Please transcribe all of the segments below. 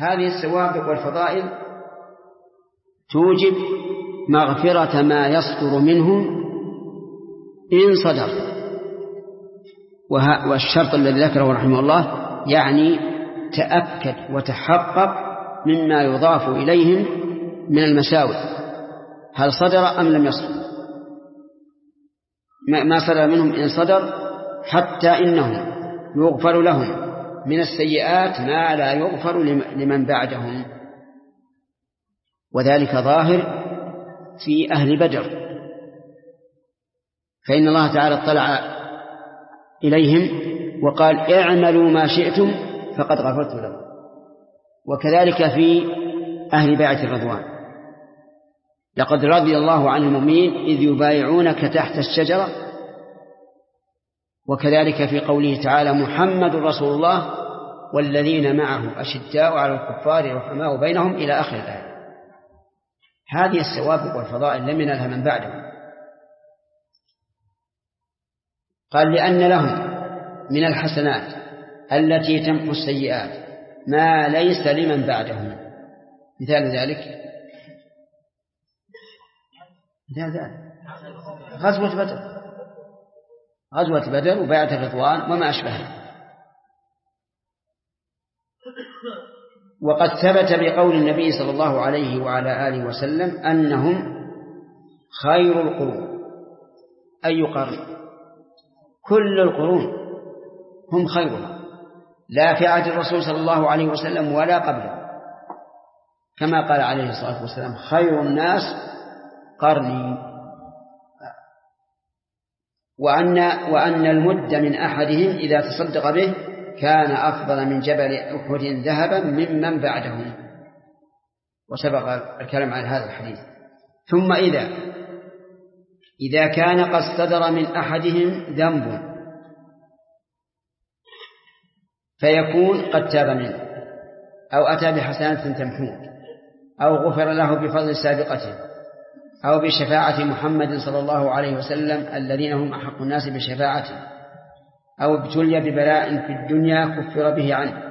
هذه السوابق والفضائل توجب مغفرة ما يصدر منهم إن صدر. والشرط الذي ذكره رحمه الله يعني تأكد وتحقق مما يضاف إليهم من المساوئ، هل صدر أم لم يصدر. ما صدر منهم إن صدر، حتى إنهم يغفر لهم من السيئات ما لا يغفر لمن بعدهم، وذلك ظاهر في أهل بدر، فإن الله تعالى اطلع إليهم وقال اعملوا ما شئتم فقد غفرت لكم. وكذلك في أهل بيعة الرضوان، لقد رضي الله عن المؤمنين إذ يبايعونك تحت الشجرة. وكذلك في قوله تعالى محمد رسول الله والذين معه أشداء على الكفار رحماء بينهم إلى آخر الآية. هذه السوابق والفضائل لم ينلها من بعدهم. قال لأن لهم من الحسنات التي تمحو السيئات ما ليس لمن بعدهم. مثال ذلك غزوة بدر وبيعة الرضوان وما أشبهها. وقد ثبت بقول النبي صلى الله عليه وعلى آله وسلم أنهم خير القرون. أي قرن؟ كل القرون هم خيرها، لا في عهد الرسول صلى الله عليه وسلم ولا قبله، كما قال عليه الصلاة والسلام خير الناس قرني. وأن المد من أحدهم إذا تصدق به كان أفضل من جبل أحد ذهبا ممن بعدهم. وسبق الكلام عن هذا الحديث. ثم إذا كان قد صدر من أحدهم ذنب فيكون قد تاب منه أو أتى بحسنات تمحوه أو غفر له بفضل سابقته أو بشفاعة محمد صلى الله عليه وسلم الذين هم أحق الناس بشفاعته أو ابتلي ببلاء في الدنيا كفر به عنه.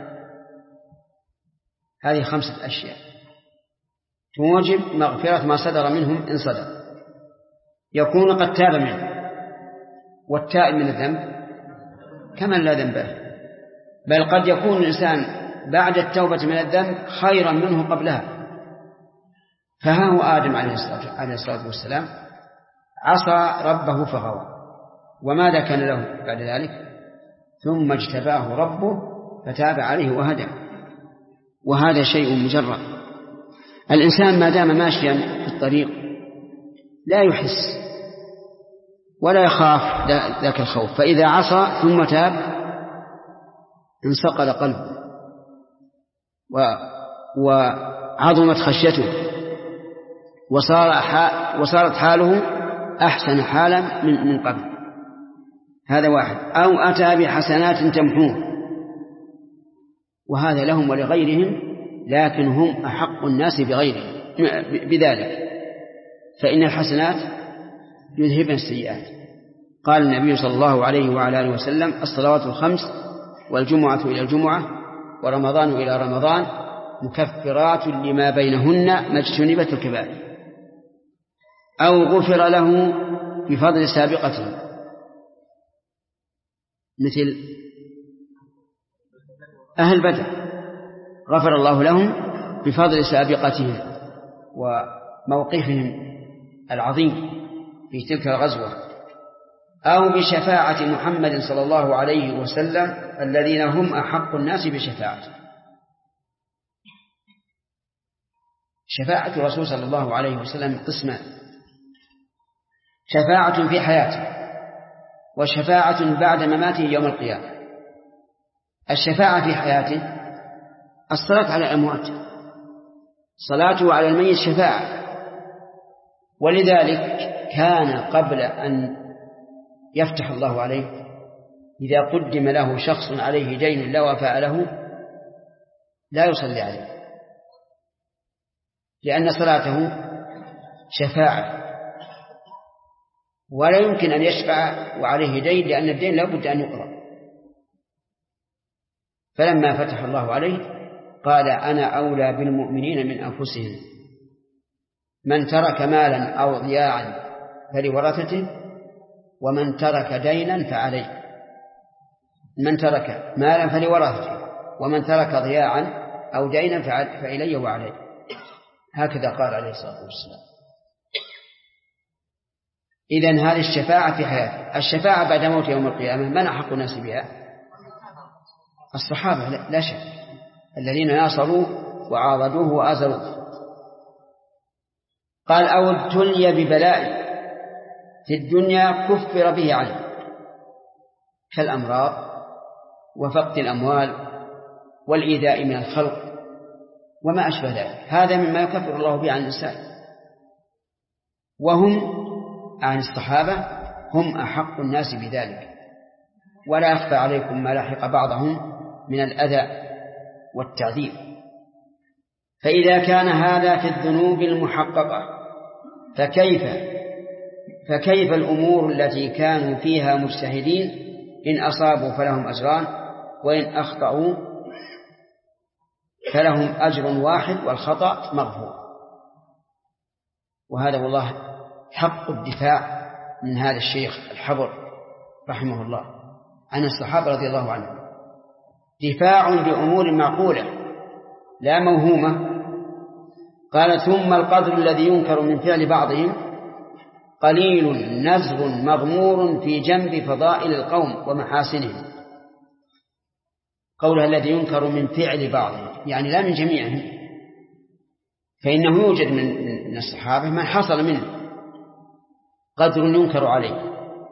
هذه 5 أشياء توجب مغفرة ما صدر منهم إن صدر. يكون قد تاب منه، والتائب من الذنب كمن لا ذنب له، بل قد يكون الإنسان بعد التوبة من الذنب خيرا منه قبلها. فها هو آدم عليه الصلاة والسلام عصى ربه فغوى، وماذا كان له بعد ذلك؟ ثم اجتباه ربه فتاب عليه وهدى. وهذا شيء مجرد. الإنسان ما دام ماشيا في الطريق لا يحس ولا يخاف ذاك الخوف، فإذا عصى ثم تاب انصقل قلبه وعظمت خشيته وصارت حاله أحسن حالا من قبل. هذا واحد. أو أتى بحسنات تمحوه، وهذا لهم ولغيرهم، لكن هم أحق الناس بذلك، فإن الحسنات يذهبن السيئات. قال النبي صلى الله عليه وعلى آله وسلم الصلوات الخمس والجمعة إلى الجمعة ورمضان إلى رمضان مكفرات لما بينهن ما اجتنبت الكبائر. أو غفر له بفضل سابقته، مثل أهل بدر غفر الله لهم بفضل سابقتهم وموقفهم العظيم في تلك الغزوة. أو بشفاعة محمد صلى الله عليه وسلم الذين هم أحق الناس بشفاعته. شفاعة الرسول صلى الله عليه وسلم قسمان: شفاعة في حياته وشفاعة بعد مماته يوم القيامة. الشفاعة في حياته الصلاة على الأموات، صلاته على الميت شفاعة، ولذلك كان قبل أن يفتح الله عليه إذا قدم له شخص عليه دين لا وفاء له لا يصلي عليه، لأن صلاته شفاعة، ولا يمكن أن يشفع وعليه دين، لأن الدين لا بد أن يقضى. فلما فتح الله عليه قال أنا أولى بالمؤمنين من أنفسهم. من ترك مالا أو ضياعا فلورثته، ومن ترك دينا فعليه. من ترك مالا فلورثته، ومن ترك ضياعا أو دينا فإليه وعليه. هكذا قال عليه الصلاة والسلام. إذن هذه الشفاعة في حياته. الشفاعة بعد موت يوم القيامة من أحق الناس بها؟ الصحابة لا شك، الذين ناصروا وعاضدوه وآزروه. قال أو ابتلي ببلاء في الدنيا كفر به عنه، كالأمراض وفقد الأموال والإيذاء من الخلق وما أشبه ذلك. هذا مما يكفر الله به عن الإنسان. وهم عن الصحابة هم أحق الناس بذلك، ولا يخفى عليكم ما لحق بعضهم من الأذى والتعذيب. فإذا كان هذا في الذنوب المحققة فكيف الأمور التي كانوا فيها مجتهدين؟ إن أصابوا فلهم أجران، وإن أخطأوا فلهم أجر واحد والخطأ مغفور. وهذا والله حق الدفاع من هذا الشيخ الحبر رحمه الله عن الصحابة رضي الله عنهم، دفاع بأمور معقولة لا موهومة. قال ثم القدر الذي ينكر من فعل بعضهم قليل نزغ مغمور في جنب فضائل القوم ومحاسنهم. قولها الذي ينكر من فعل بعضهم يعني لا من جميعهم، فإنه يوجد من الصحابة من حصل منه قدر ينكر عليه.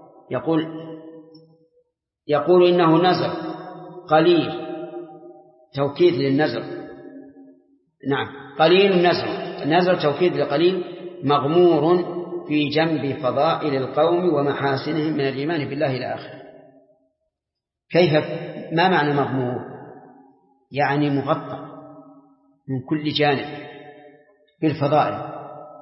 يقول إنه نزغ قليل، توكيد للنزغ. نعم قليل نزغ توكيد لقليل، مغمور في جنب فضائل القوم ومحاسنهم من الإيمان بالله إلى آخره. ما معنى مغمور؟ يعني مغطى من كل جانب بالفضائل،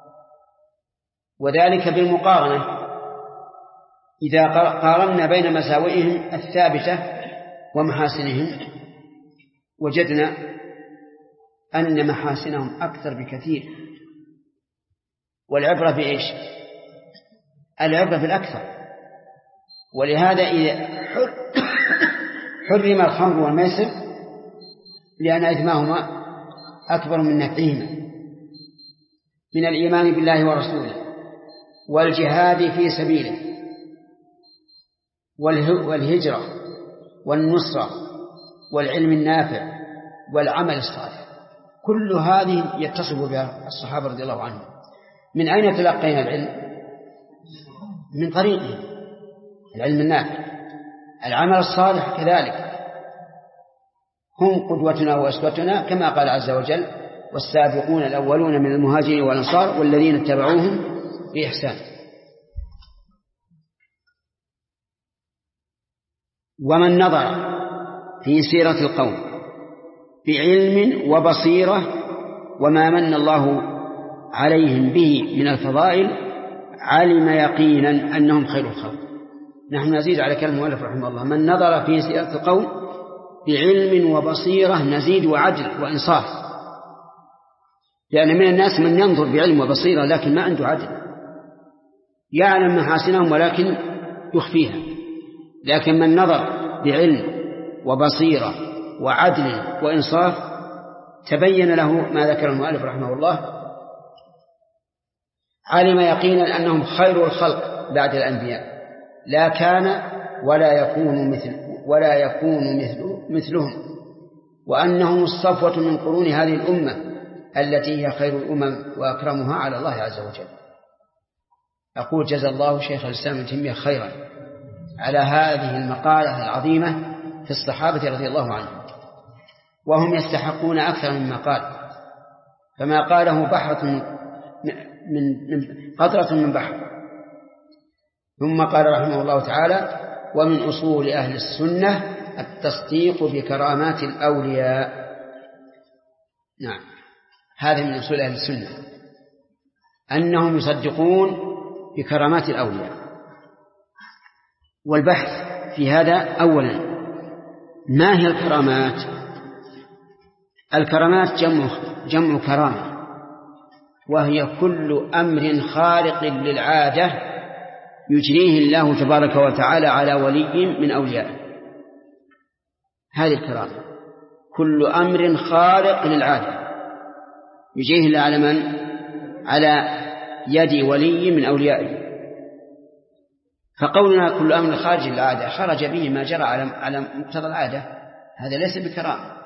وذلك بالمقارنة. إذا قارنا بين مساوئهم الثابتة ومحاسنهم وجدنا أن محاسنهم أكثر بكثير. والعبرة بإيش؟ العبرة بالأكثر. ولهذا إذا حرم الخمر والميسر لأن إثمهما أكبر من نفعهما من الإيمان بالله ورسوله والجهاد في سبيله والهجرة والنصرة والعلم النافع والعمل الصالح. كل هذه يتصف بها الصحابة رضي الله عنهم. من أين تلقينا العلم؟ من طريقهم، العلم النافع، العمل الصالح كذلك. هم قدوتنا وأسوتنا كما قال عز وجل والسابقون الأولون من المهاجرين والأنصار والذين اتبعوهم بإحسان. ومن نظر في سيرة القوم بعلم وبصيرة وما من الله عليهم به من الفضائل علم يقينا أنهم خير الخلق. نحن نزيد على كلام المؤلف رحمه الله من نظر في سيرة القوم بعلم وبصيرة، نزيد وعدل وإنصاف، لأن من الناس من ينظر بعلم وبصيرة لكن ما عنده عدل، يعلم محاسنهم ولكن يخفيها. لكن من نظر بعلم وبصيرة وعدل وإنصاف تبين له ما ذكر المؤلف رحمه الله، علم يقينا أنهم خير الخلق بعد الأنبياء، لا كان ولا يكون مثلهم، وأنهم الصفوة من قرون هذه الأمة التي هي خير الأمم وأكرمها على الله عز وجل. أقول جزا الله شيخ الإسلام ابن تيمية خيرا على هذه المقالة العظيمة في الصحابة رضي الله عنهم، وهم يستحقون أكثر مما قال. فما قاله قطرة من بحر. ثم قال رحمه الله تعالى ومن أصول أهل السنة التصديق بكرامات الأولياء. نعم هذا من أصول أهل السنة أنهم يصدقون بكرامات الأولياء. والبحث في هذا أولا ما هي الكرامات؟ الكرامات جمع كرامة، وهي كل أمر خارق للعادة يجريه الله تبارك وتعالى على ولي من أوليائه. هذه الكرامة كل أمر خارق للعادة يجريه الله على من؟ على يد ولي من أوليائه. فقولنا كل أمر خارج العادة خرج به ما جرى على مقتضى العادة، هذا ليس بكرامة.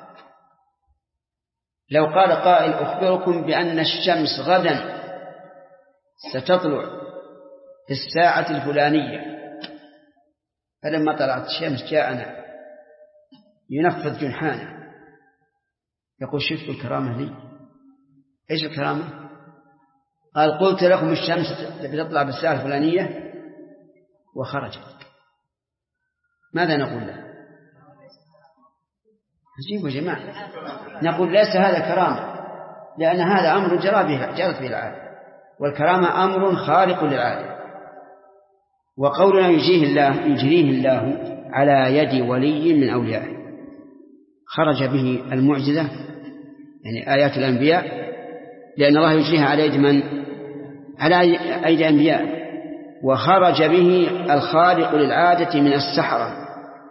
لو قال قائل أخبركم بأن الشمس غدا ستطلع في الساعة الفلانية، فلما طلعت الشمس جاءنا ينفذ جنحانا، يقول شفت الكرامة لي؟ إيش الكرامة؟ قال قلت لكم الشمس بتطلع بالساعة الفلانية وخرجت، ماذا نقول له؟ عجيب يا جماعة. نقول ليس هذا كرامة، لأن هذا أمر جرت به العادة، والكرامة أمر خارق للعادة. وقولنا يجريه الله على يد ولي من أوليائه خرج به المعجزة، يعني آيات الأنبياء، لأن الله يجريها على يد من؟ على أيدي الأنبياء. وخرج به الخارق للعادة من السحرة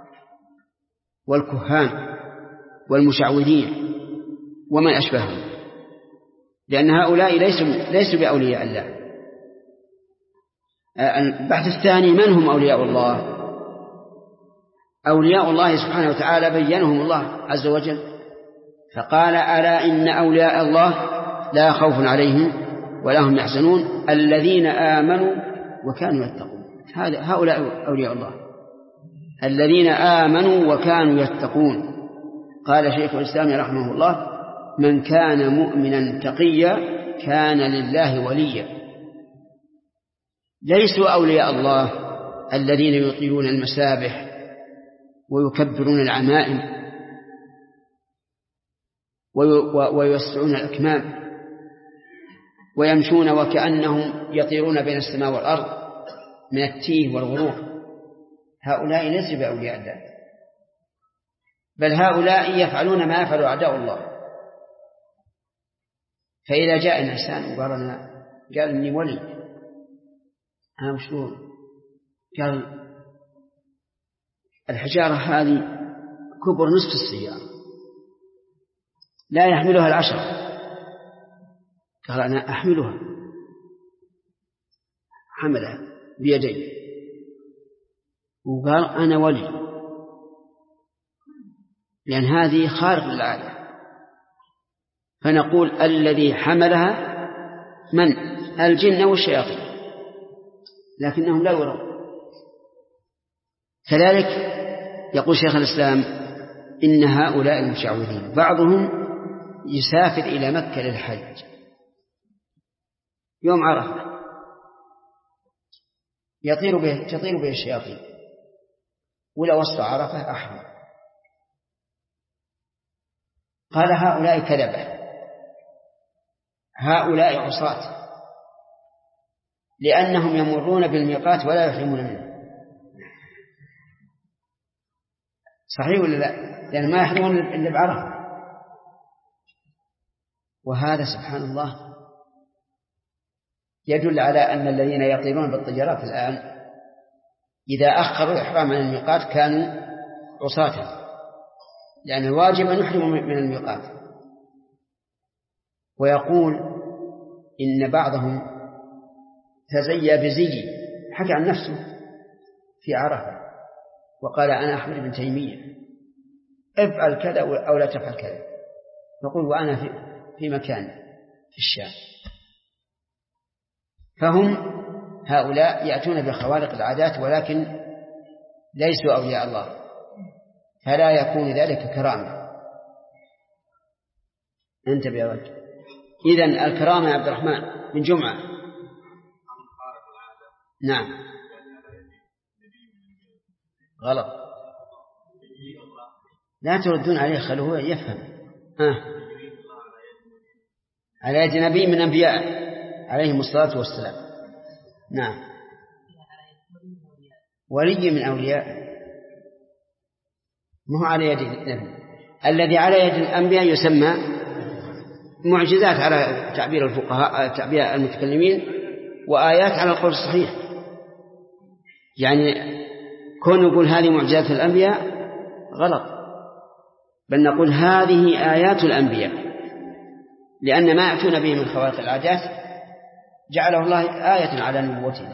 والكهان والمشعوذين ومن أشبههم، لأن هؤلاء ليسوا بأولياء الله. البحث الثاني: من هم أولياء الله؟ أولياء الله سبحانه وتعالى بينهم الله عز وجل، فقال: ألا إن أولياء الله لا خوف عليهم ولا هم يحزنون الذين آمنوا وكانوا يتقون. هؤلاء أولياء الله الذين آمنوا وكانوا يتقون. قال شيخ الإسلام رحمه الله: من كان مؤمنا تقيا كان لله وليا. ليسوا أولياء الله الذين يطيلون المسابح ويكبرون العمائم ويوسعون الأكمام ويمشون وكأنهم يطيرون بين السماء والأرض من التيه والغرور. هؤلاء ليسوا بأولياء الله، بل هؤلاء يفعلون ما يفعل أعداء الله. فإذا جاء الإنسان وقال إني ولي، أنا مشهور، قال الحجارة هذه كبر نصف السيارة لا يحملها 10، قال أنا أحملها، حملها بيدي وقال أنا ولي، لأن هذه خارق للعادة. فنقول الذي حملها من؟ الجن والشياطين، لكنهم لا يرون. كذلك يقول شيخ الإسلام: إن هؤلاء المشعوذين بعضهم يسافر إلى مكة للحج يوم عرفة، تطير به الشياطين، ولا وسط عرفة أحمر. قال هؤلاء كذبة، هؤلاء عصاة، لأنهم يمرون بالميقات ولا يحرمون منه. صحيح ولا لا؟ لأن ما يحرمون إلا بعرفة. وهذا سبحان الله يدل على أن الذين يطيرون بالطيارات الآن إذا أخروا الإحرام عن الميقات كانوا عصاة، لأن الواجب أن يحرموا من الميقات. ويقول إن بعضهم تزيى بزي، حكى عن نفسه في عرفة وقال: أنا أحمد بن تيمية، افعل كذا أو لا تفعل كذا. يقول: وأنا في مكان في الشام. فهم هؤلاء يأتون بخوارق العادات ولكن ليسوا أولياء الله، فلا يكون ذلك كرامة. انتبه يا رجل. إذن الكرامة يا عبد الرحمن من جمعة. نعم، غلط، لا تردون عليه، خلوه يفهم. على يد نبي من أنبياء عليهم الصلاة والسلام. نعم، ولي من أولياء، ما هو على يد النبي، الذي على يد الأنبياء يسمى معجزات على تعبير الفقهاء، تعبير المتكلمين، وآيات على القول الصحيح. يعني كون نقول هذه معجزات الأنبياء غلط، بل نقول هذه آيات الأنبياء، لأن ما يأتون به من خوارق العادات جعله الله آية على نبوته.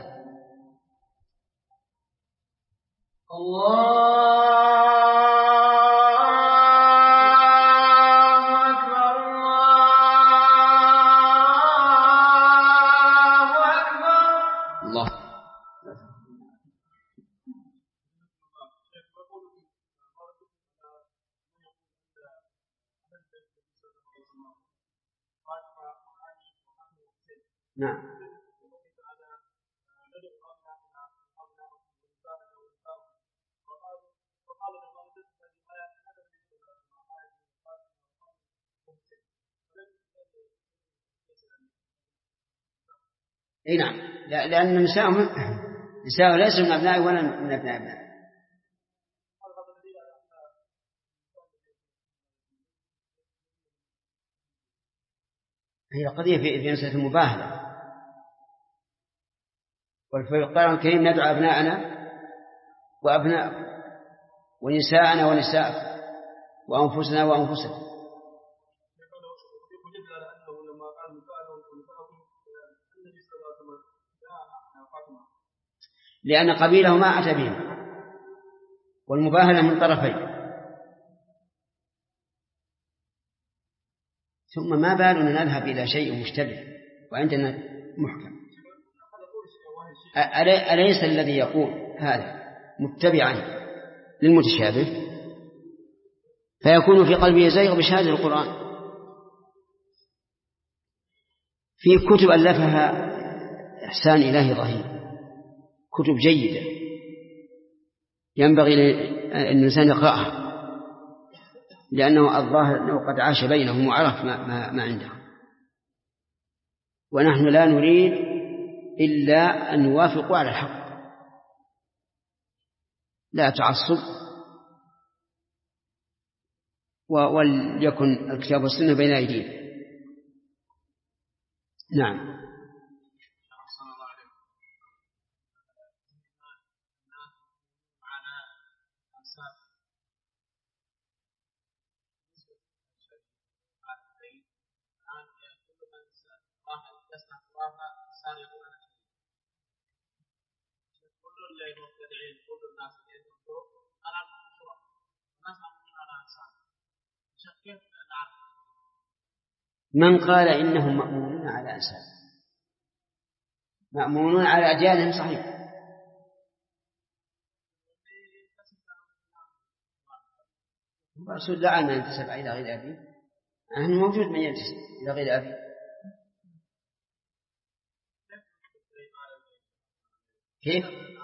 نعم. اي نعم، لأن نساء ليسوا من أبناء ولا من أبناء. هي قضية في مسألة المباهلة. وفي القرآن الكريم ندعو أبناءنا وأبناءكم ونساءنا ونساءكم وأنفسنا وأنفسكم. لأن قبيله ما أتى بهم، والمباهلة من طرفين. ثم ما بالنا نذهب إلى شيء مشتبه وعندنا محكم؟ أليس الذي يقول هذا متبعا للمتشابه فيكون في قلبه زيغ بشهادة القرآن؟ في كتب ألفها إحسان إلهي رهيب، كتب جيدة ينبغي الإنسان يقرأها، لأنه الظاهر أنه قد عاش بينهم وعرف ما عنده. ونحن لا نريد إلا أن نوافقوا على الحق، لا تعصب، وليكن الكتاب والسنة بين أيدينا. نعم. من قال إنهم مأمونون على أنساب، مأمونون على أجيالهم صحيح، الرسول دعا من ينتسب إلى غير أبيه، نحن موجود من ينتسب إلى غير أبيه. كيف؟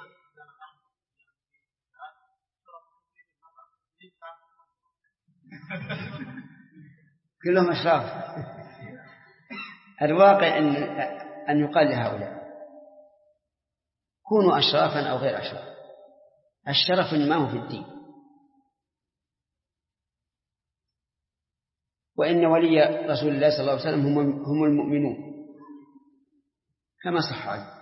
كلهم أشراف. الواقع أن يقال لهؤلاء كونوا أشرافا أو غير أشراف، الشرف ما هو في الدين. وإن ولي رسول الله صلى الله عليه وسلم هم المؤمنون كما صح عنه،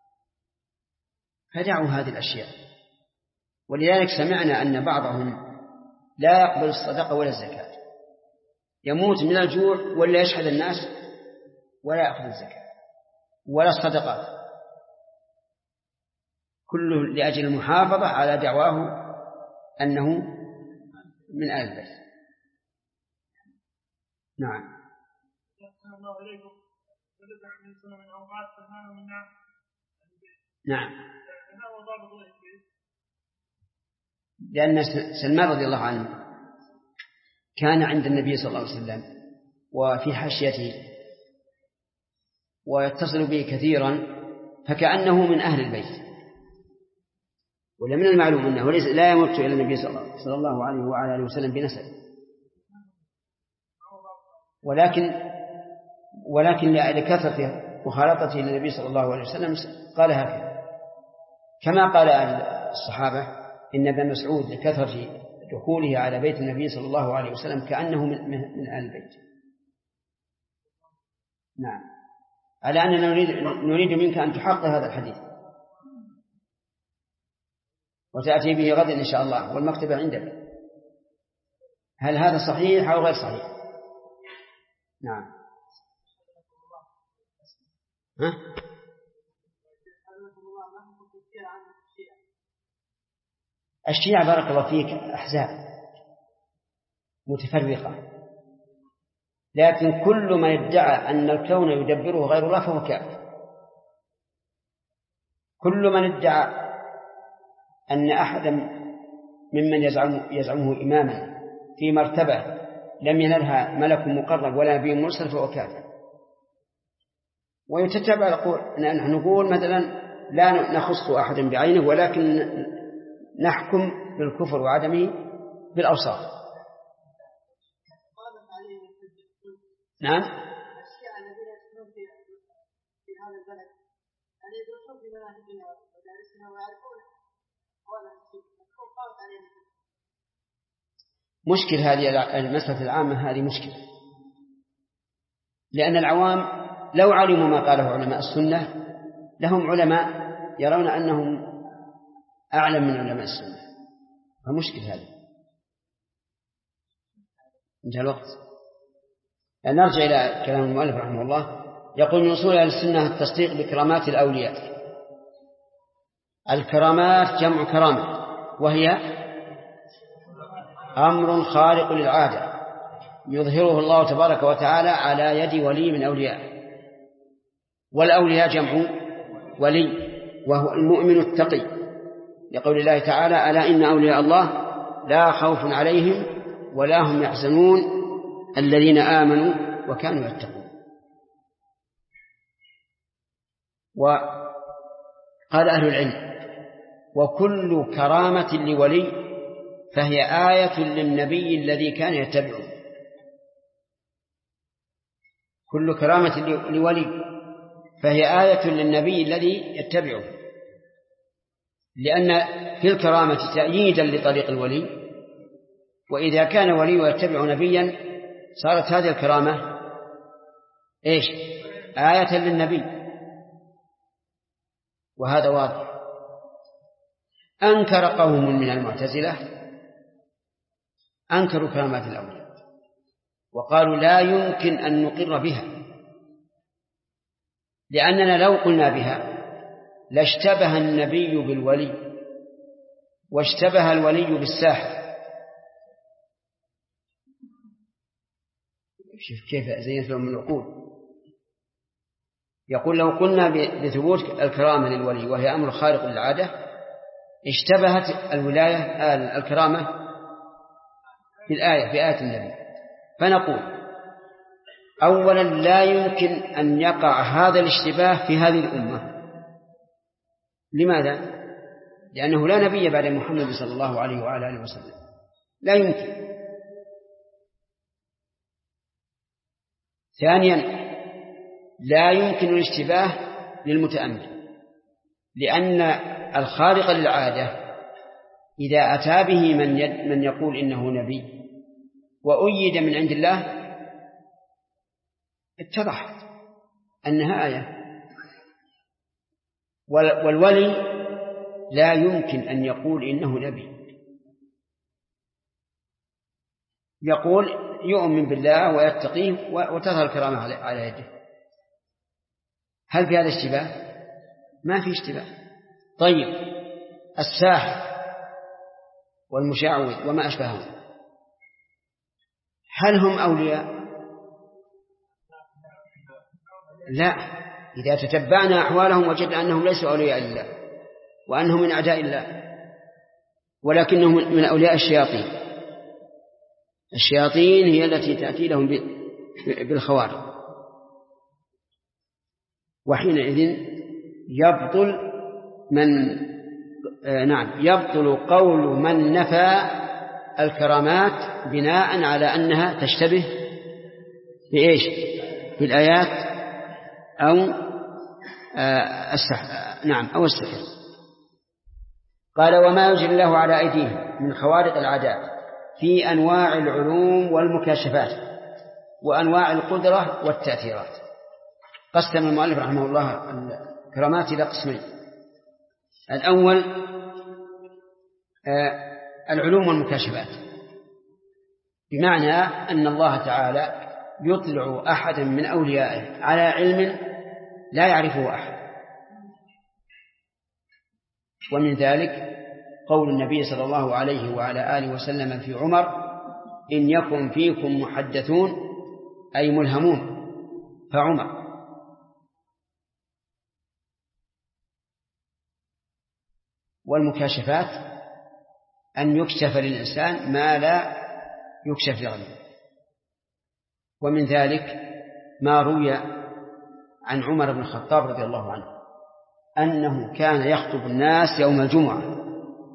فدعوا هذه الأشياء. ولذلك سمعنا أن بعضهم لا يقبل الصدقة ولا الزكاة، يموت من الجوع ولا يشهد الناس ولا يأخذ الزكاة ولا الصدقات، كله لأجل المحافظة على دعواه أنه من أهل البيت. نعم. نعم. لأن سلمان رضي الله عنه كان عند النبي صلى الله عليه وسلم وفي حاشيته ويتصل به كثيرا، فكأنه من أهل البيت. ومن المعلوم أنه لا يمت إلى النبي صلى الله عليه وعلى آله وسلم بنسب، ولكن لكثرة مخالطته للنبي صلى الله عليه وسلم قال هكذا، كما قال الصحابة إن ابن مسعود لكثرة دخوله على بيت النبي صلى الله عليه وسلم كأنه من آل البيت. نعم، على أننا نريد منك أن تحقق هذا الحديث وتأتي به غدا إن شاء الله، والمكتبة عندك. هل هذا صحيح أو غير صحيح؟ نعم. ها؟ الشيعة بارك الله فيك أحزاب متفرقة، لكن كل ما يدعى أن الكون يدبره غير الله فهو كافر. كل من ادعى أن أحدا ممن يزعمه إماما في مرتبة لم ينلها ملك مقرب ولا نبي مرسل فهو كافر. ويتتبع نحن نقول مثلا لا نخص أحدا بعينه، ولكن نحكم بالكفر وعدمه بالأوصاف. نعم. الشيعة الذين يسكنون في هذا البلد أن يدرسون في مناهجنا ومدارسنا ويعرفون أولا تكون قامت عليهم. مشكل هذه المسألة العامة، هذه مشكلة، لأن العوام لو علموا ما قاله علماء السنة لهم علماء يرون أنهم أعلم من علماء السنة، فمشكل هذا. انتهى الوقت. نرجع إلى كلام المؤلف رحمه الله. يقول من أصول أهل السنة التصديق بكرامات الأولياء. الكرامات جمع كرامة، وهي أمر خارق للعادة يظهره الله تبارك وتعالى على يد ولي من أولياء. والأولياء جمع ولي، وهو المؤمن التقي، لقول الله تعالى ألا إن أولياء الله لا خوف عليهم ولا هم يحزنون الذين آمنوا وكانوا يتقون. وقال أهل العلم وكل كرامة لولي فهي آية للنبي الذي كان يتبعه. كل كرامة لولي فهي آية للنبي الذي يتبعه، لأن في الكرامة تأييدا لطريق الولي، وإذا كان ولي يتبع نبيا صارت هذه الكرامة إيش؟ آية للنبي، وهذا واضح. أنكر قوم من المعتزلة أنكروا كرامات الأولياء وقالوا لا يمكن أن نقر بها، لأننا لو قلنا بها لاشتبه النبي بالولي واشتبه الولي بالساحر. شوف كيف زينت لهم العقول. يقول لو قلنا بثبوت الكرامة للولي وهي أمر خارق للعادة اشتبهت الولاية الكرامة بالآية بآية النبي. فنقول أولا لا يمكن أن يقع هذا الاشتباه في هذه الأمة. لماذا؟ لأنه لا نبي بعد محمد صلى الله عليه وعلى آله وسلم، لا يمكن. ثانيا لا يمكن الاشتباه للمتأمل، لأن الخارق للعادة إذا أتى به من يقول إنه نبي وأيد من عند الله اتضحت أنها آية. والولي لا يمكن أن يقول إنه نبي، يقول يؤمن بالله ويتقيه وتظهر الكرامة على يده. هل في هذا اشتباه؟ ما في اشتباه. طيب الساحر والمشعوذ وما أشبههم هل هم أولياء؟ لا، إذا تتبعنا أحوالهم وجدنا أنهم ليسوا أولياء الله وأنهم من أعداء الله، ولكنهم من أولياء الشياطين. الشياطين هي التي تأتي لهم بالخوارق، وحينئذ يبطل قول من نفى الكرامات بناء على أنها تشتبه بإيش؟ بالآيات أو السحر. أو السحر. قال وما يجري الله على أيديهم من خوارق العادات في أنواع العلوم والمكاشفات وأنواع القدرة والتأثيرات. قسم المؤلف رحمه الله الكرامات إلى قسمين. الأول العلوم والمكاشفات، بمعنى أن الله تعالى يطلع أحدا من أوليائه على علم لا يعرفه أحد. ومن ذلك قول النبي صلى الله عليه وعلى آله وسلم في عمر: إن يكن فيكم محدثون أي ملهمون فعمر. والمكاشفات أن يكشف للإنسان ما لا يكشف لغيره. ومن ذلك ما روي عن عمر بن الخطاب رضي الله عنه أنه كان يخطب الناس يوم الجمعة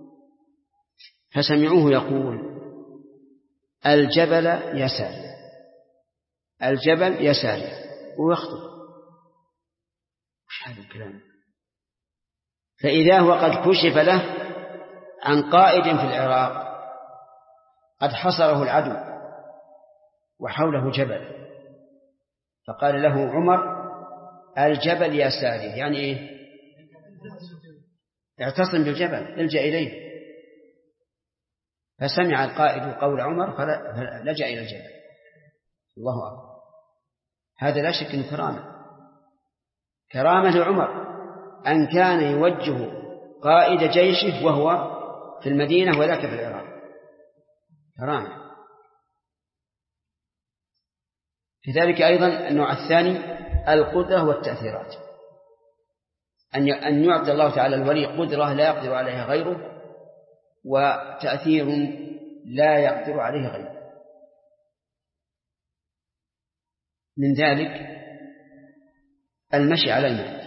فسمعوه يقول: الجبل يساري الجبل يساري، ويخطب. وش هذا الكلام؟ فإذا هو قد كشف له عن قائد في العراق قد حصره العدو وحوله جبل، فقال له عمر: الجبل يساري، يعني إيه؟ اعتصم بالجبل، الجأ إليه. فسمع القائد قول عمر فلجأ إلى الجبل. الله أكبر. هذا لا شك أنه كرامة لعمر أن كان يوجه قائد جيشه وهو في المدينة وذاك في العراق، كرامة. كذلك أيضا النوع الثاني القدرة والتأثيرات، أن يعطي الله تعالى الولي قدرة لا يقدر عليها غيره، وتأثير لا يقدر عليه غيره. من ذلك المشي على الماء،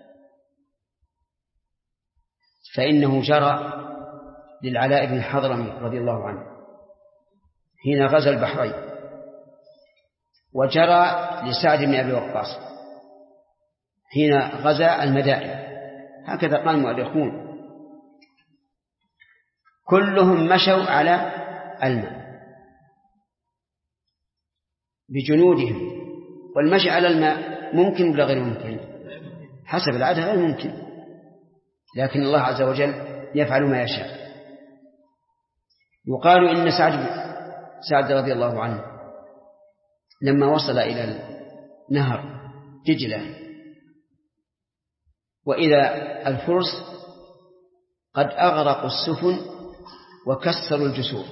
فإنه جرى للعلاء بن الحضرمي رضي الله عنه حين غزا البحرين، وجرى لسعد بن أبي وقاص حين غزا المدائن. هكذا قال المؤرخون كلهم مشوا على الماء بجنودهم. والمشي على الماء ممكن ولا غير ممكن؟ حسب العادة غير ممكن، لكن الله عز وجل يفعل ما يشاء. يقال إن سعد رضي الله عنه لما وصل إلى نهر دجلة وإذا الفرس قد أغرقوا السفن وكسروا الجسور،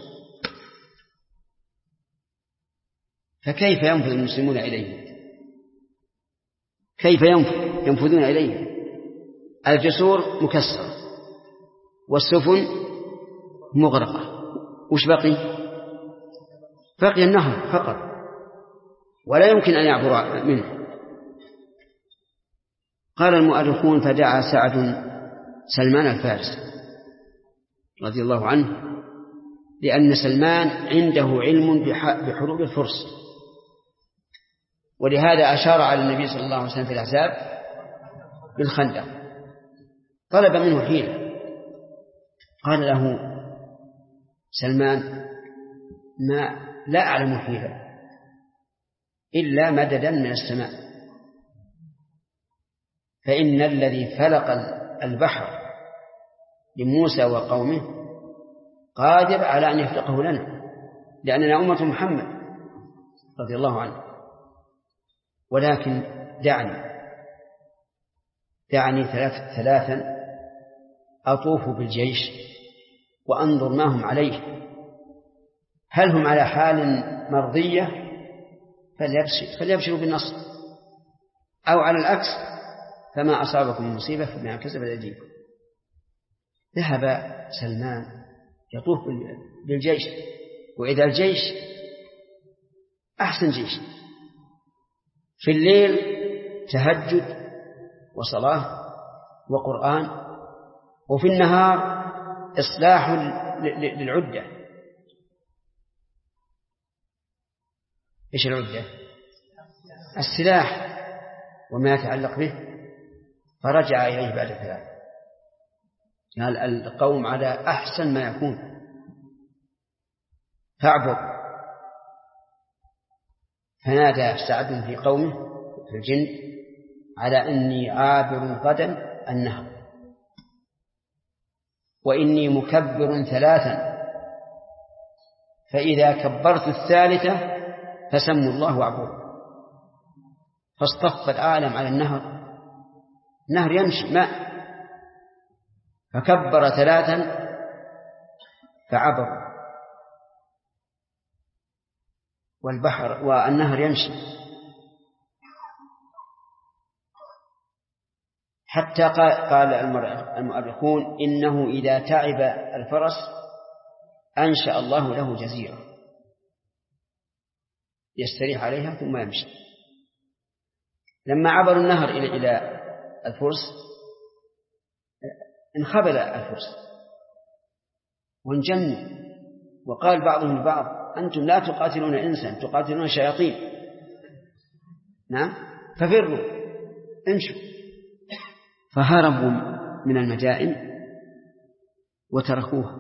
فكيف ينفذ المسلمون إليه؟ كيف ينفذون إليه؟ الجسور مكسرة والسفن مغرقة، وش بقي النهر فقط، ولا يمكن أن يعبر منه. قال المؤرخون فدعا سعد سلمان الفارس رضي الله عنه، لأن سلمان عنده علم بحروب الفرس، ولهذا أشار على النبي صلى الله عليه وسلم في الأحزاب بالخندق، طلب منه حيلة. قال له سلمان: لا أعلم حيلة إلا مددا من السماء، فإن الذي فلق البحر لموسى وقومه قادر على أن يفلقه لنا، لأننا أمة محمد رضي الله عنه. ولكن دعني ثلاثا أطوف بالجيش وأنظر ما هم عليه، هل هم على حال مرضية فليبشروا بالنصر، أو على العكس فما أصابكم من مصيبة فبما كسبت أيديكم. ذهب سلمان يطوف بالجيش، وإذا الجيش أحسن جيش في الليل تهجد وصلاة وقرآن، وفي النهار إصلاح للعدة. إيش العدة؟ السلاح وما يتعلق به. فرجع إليه بعد 3. القوم على أحسن ما يكون، فاعبر. فنادى سعد في قومه في الجن على أني عابر غدا النهر، وإني مكبر 3، فإذا كبرت 3 فسموا الله واعبروا. فاصطف العالم على النهر، النهر يمشي ماء، فكبر 3 فعبروا، والبحر والنهر يمشي، حتى قال المؤرخون إنه إذا تعب الفرس أنشأ الله له جزيرة يستريح عليها ثم يمشي. لما عبروا النهر إلى الفرس انخبل الفرس وانجنوا، وقال بعضهم البعض أنتم لا تقاتلون إنسا، تقاتلون شياطين. نعم، ففروا امشوا. فهربوا من المدائن وتركوها،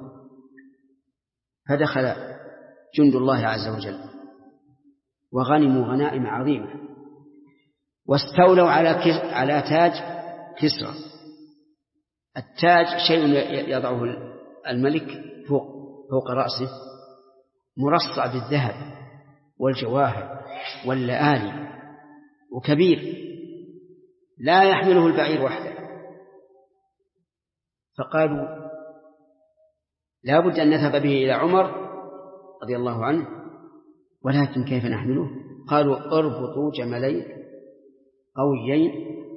فدخل جند الله عز وجل وغنموا غنائم عظيمة، واستولوا على تاج كسرى. التاج شيء يضعه الملك فوق رأسه، مرصع بالذهب والجواهر واللآلي، وكبير لا يحمله البعير وحده. فقالوا لا بد أن نذهب به إلى عمر رضي الله عنه، ولكن كيف نحمله؟ قالوا اربطوا جملين قويين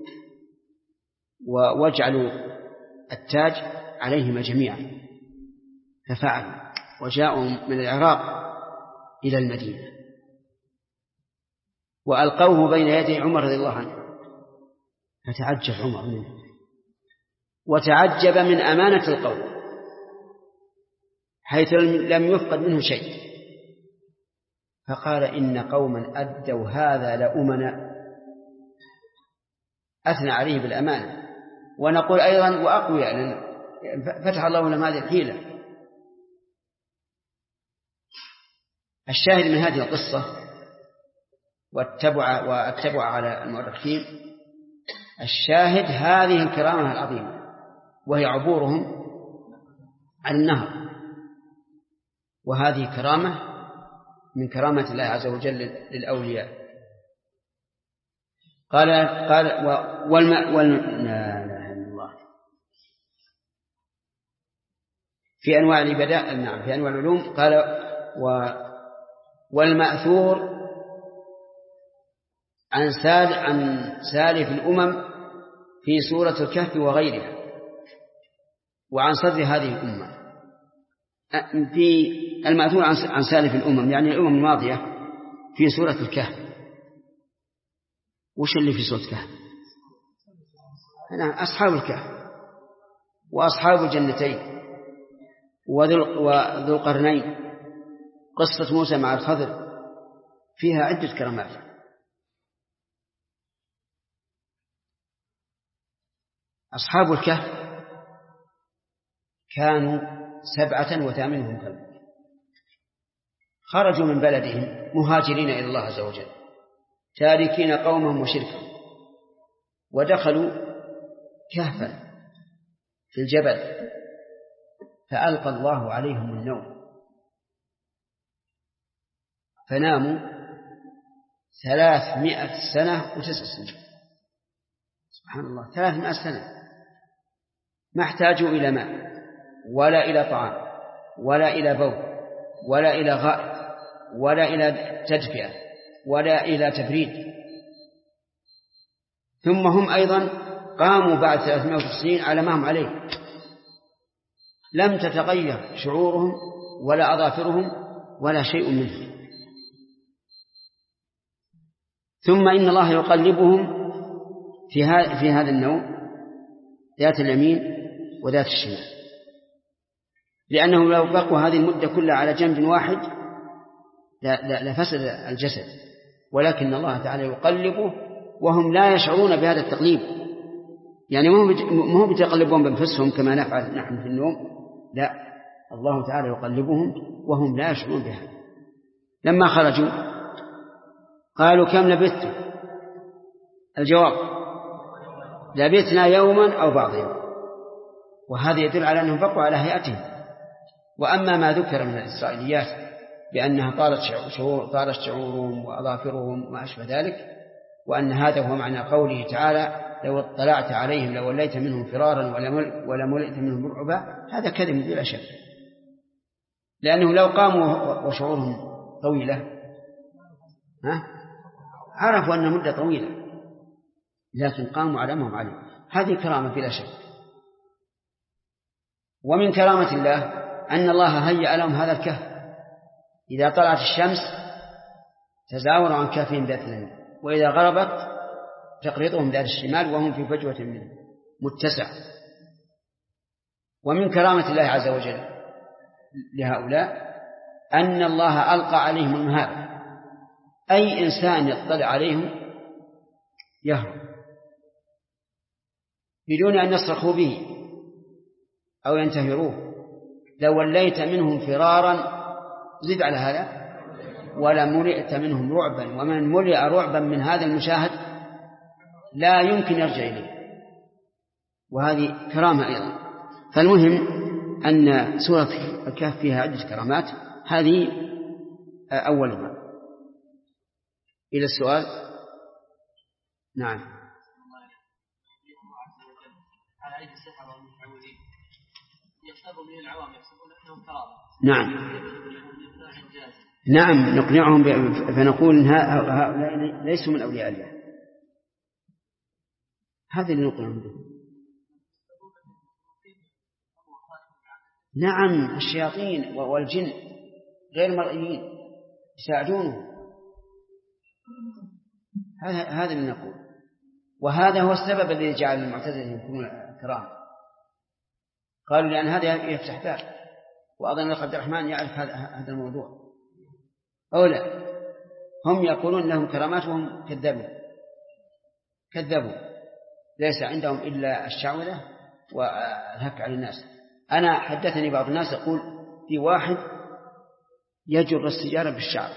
واجعلوا التاج عليهما جميعا. ففعلوا وجاءوا من العراق إلى المدينة وألقوه بين يدي عمر رضي الله عنه، فتعجب عمر منه وتعجب من أمانة القول حيث لم يفقد منه شيء، فقال إن قوما أدوا هذا لأمنا. أثنى عليه بالأمانة. ونقول أيضا وأقوياء، لأن فتح الله لهم هذه الحيلة. الشاهد من هذه القصة واتبع على المؤرخين، الشاهد هذه الكرامة العظيمة، وهي عبورهم عن النهر، وهذه كرامة من كرامة الله عز وجل للأولياء. قال في أنواع البداء، نعم، في أنواع العلوم قال والمأثور عن سالف الأمم في سورة الكهف وغيرها، وعن صدر هذه الأمة. في المأثور عن سالف الأمم يعني الأمم الماضية في سورة الكهف. وش اللي في سورة الكهف؟ أصحاب الكهف وأصحاب الجنتين وذو القرنين، قصة موسى مع الخضر فيها عدة كرامات. أصحاب الكهف كانوا 7 وثامنهم كلب، خرجوا من بلدهم مهاجرين إلى الله عز وجل تاركين قومهم وشركهم، ودخلوا كهفا في الجبل، فألقى الله عليهم النوم فناموا 300 سنة و9 سنين. سبحان الله، 300 سنة ما احتاجوا إلى ماء ولا إلى طعام ولا إلى بول ولا إلى غائط ولا إلى تدفئة ولا إلى تبريد. ثم هم أيضا قاموا بعد 300 سنين على ما هم عليه، لم تتغير شعورهم ولا أظافرهم ولا شيء منه. ثم إن الله يقلبهم في هذا النوم ذات اليمين وذات الشمال، لأنهم لو بقوا هذه المدة كلها على جنب واحد لفسد الجسد، ولكن الله تعالى يقلبه وهم لا يشعرون بهذا التقليب، يعني مو بيتقلبون بأنفسهم كما نفعل نحن في النوم، لا، الله تعالى يقلبهم وهم لا يشعرون بها. لما خرجوا قالوا كم لبثتم؟ الجواب لبثنا يوما أو بعض يوم، وهذا يدل على أنهم بقوا على هيئتهم. وأما ما ذكر من الإسرائيليات بأنها طالت شعورهم وأظافرهم وما أشبه ذلك، وأن هذا هو معنى قوله تعالى لو اطلعت عليهم لوليت منهم فرارا ولملئت منهم رعبا، هذا كذب بلا شك، لأنه لو قاموا وشعورهم طويلة عرفوا أن مدة طويلة، لكن قاموا على ما هم عليه. هذه كرامة بلا شك. ومن كرامة الله أن الله هيأ لهم هذا الكهف، إذا طلعت الشمس تزاوروا عن كهفهم ذات اليمين، وإذا غربت تقرضهم ذات الشمال وهم في فجوة منه متسع. ومن كرامة الله عز وجل لهؤلاء أن الله ألقى عليهم المهابة، أي إنسان يطلع عليهم يهرب بدون أن يصرخوا به أو ينتهروه. لو وليت منهم فرارا، زد على هذا، ولملئت منهم رعبا، ومن ملئ رعبا من هذا المشاهد لا يمكن يرجع إليه، وهذه كرامة أيضا. فالمهم أن سورة الكهف فيها عدة كرامات، هذه أولها. إلى السؤال. نعم. نعم نقنعهم فنقول هؤلاء ليسوا من أولياء الله، هذا اللي نقنعهم به. نعم الشياطين والجن غير مرئيين يساعدونه، هذا اللي نقول. وهذا هو السبب الذي جعل المعتزلة يكونون كرام، قالوا لأن هذا يفتح باب، وأظن عبد الرحمن يعرف هذا الموضوع أو لا. هم يقولون لهم كرامات وهم كذبوا، ليس عندهم إلا الشعوذة والهك على الناس. أنا حدثني بعض الناس يقول في واحد يجر السجارة بالشعر،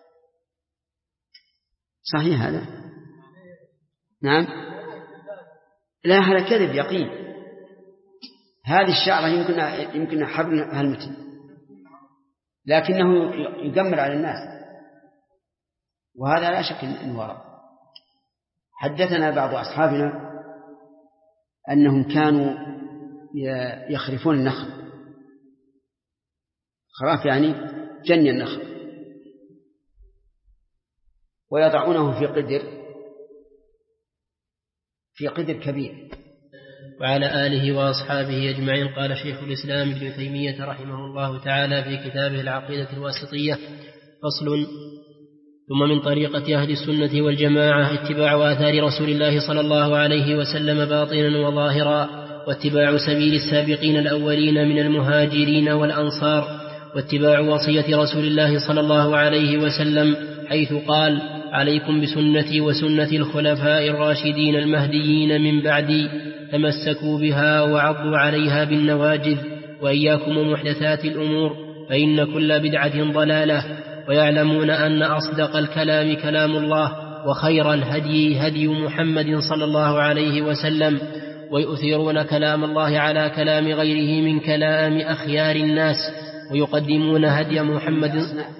صحيح هذا؟ نعم، لا، هذا كذب يقين. هذه الشعرة يمكن حبل هالمتن، لكنه يجمر على الناس، وهذا لا شك أنه وراء. حدثنا بعض أصحابنا أنهم كانوا يخرفون النخل، خراف يعني جني النخل، ويضعونه في قدر كبير. وعلى آله وأصحابه أجمعين. قال شيخ الإسلام ابن تيمية رحمه الله تعالى في كتابه العقيدة الواسطية: فصل. ثم من طريقة أهل السنة والجماعة اتباع آثار رسول الله صلى الله عليه وسلم باطنا وظاهرا، واتباع سبيل السابقين الأولين من المهاجرين والأنصار، واتباع وصية رسول الله صلى الله عليه وسلم حيث قال: عليكم بسنتي وسنة الخلفاء الراشدين المهديين من بعدي، تمسكوا بها وعضوا عليها بالنواجذ، وإياكم ومحدثات الأمور، فإن كل بدعة ضلالة. ويعلمون أن أصدق الكلام كلام الله، وخير الهدي هدي محمد صلى الله عليه وسلم، ويؤثرون كلام الله على كلام غيره من كلام أخيار الناس، ويقدمون هدي محمد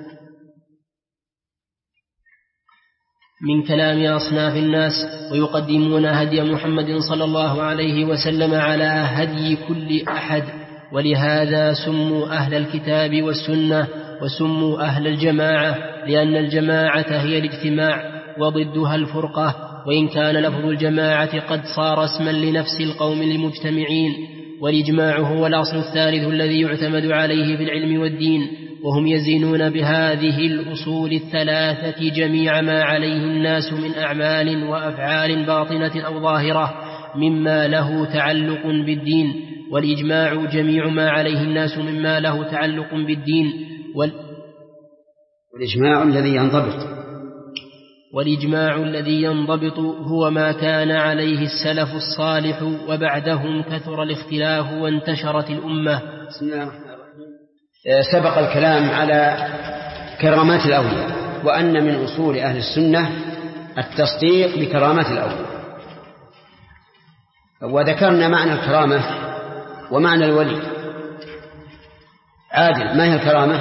من كلام أصناف الناس، ويقدمون هدي محمد صلى الله عليه وسلم على هدي كل أحد. ولهذا سموا أهل الكتاب والسنة وسموا أهل الجماعة، لأن الجماعة هي الاجتماع وضدها الفرقة، وإن كان لفظ الجماعة قد صار اسما لنفس القوم المجتمعين. والإجماع هو الأصل الثالث الذي يعتمد عليه في العلم والدين، وهم يزينون بهذه الأصول الثلاثة جميع ما عليه الناس من أعمال وأفعال باطنة أو ظاهرة مما له تعلق بالدين. والإجماع جميع ما عليه الناس مما له تعلق بالدين، والإجماع الذي ينضبط، والإجماع الذي ينضبط هو ما كان عليه السلف الصالح وبعدهم كثر الاختلاف وانتشرت الأمة. بسم الله الرحمن الرحيم. سبق الكلام على كرامات الأولياء، وأن من أصول أهل السنة التصديق بكرامات الأولياء، وذكرنا معنى الكرامة ومعنى الولي. عادل، ما هي الكرامة؟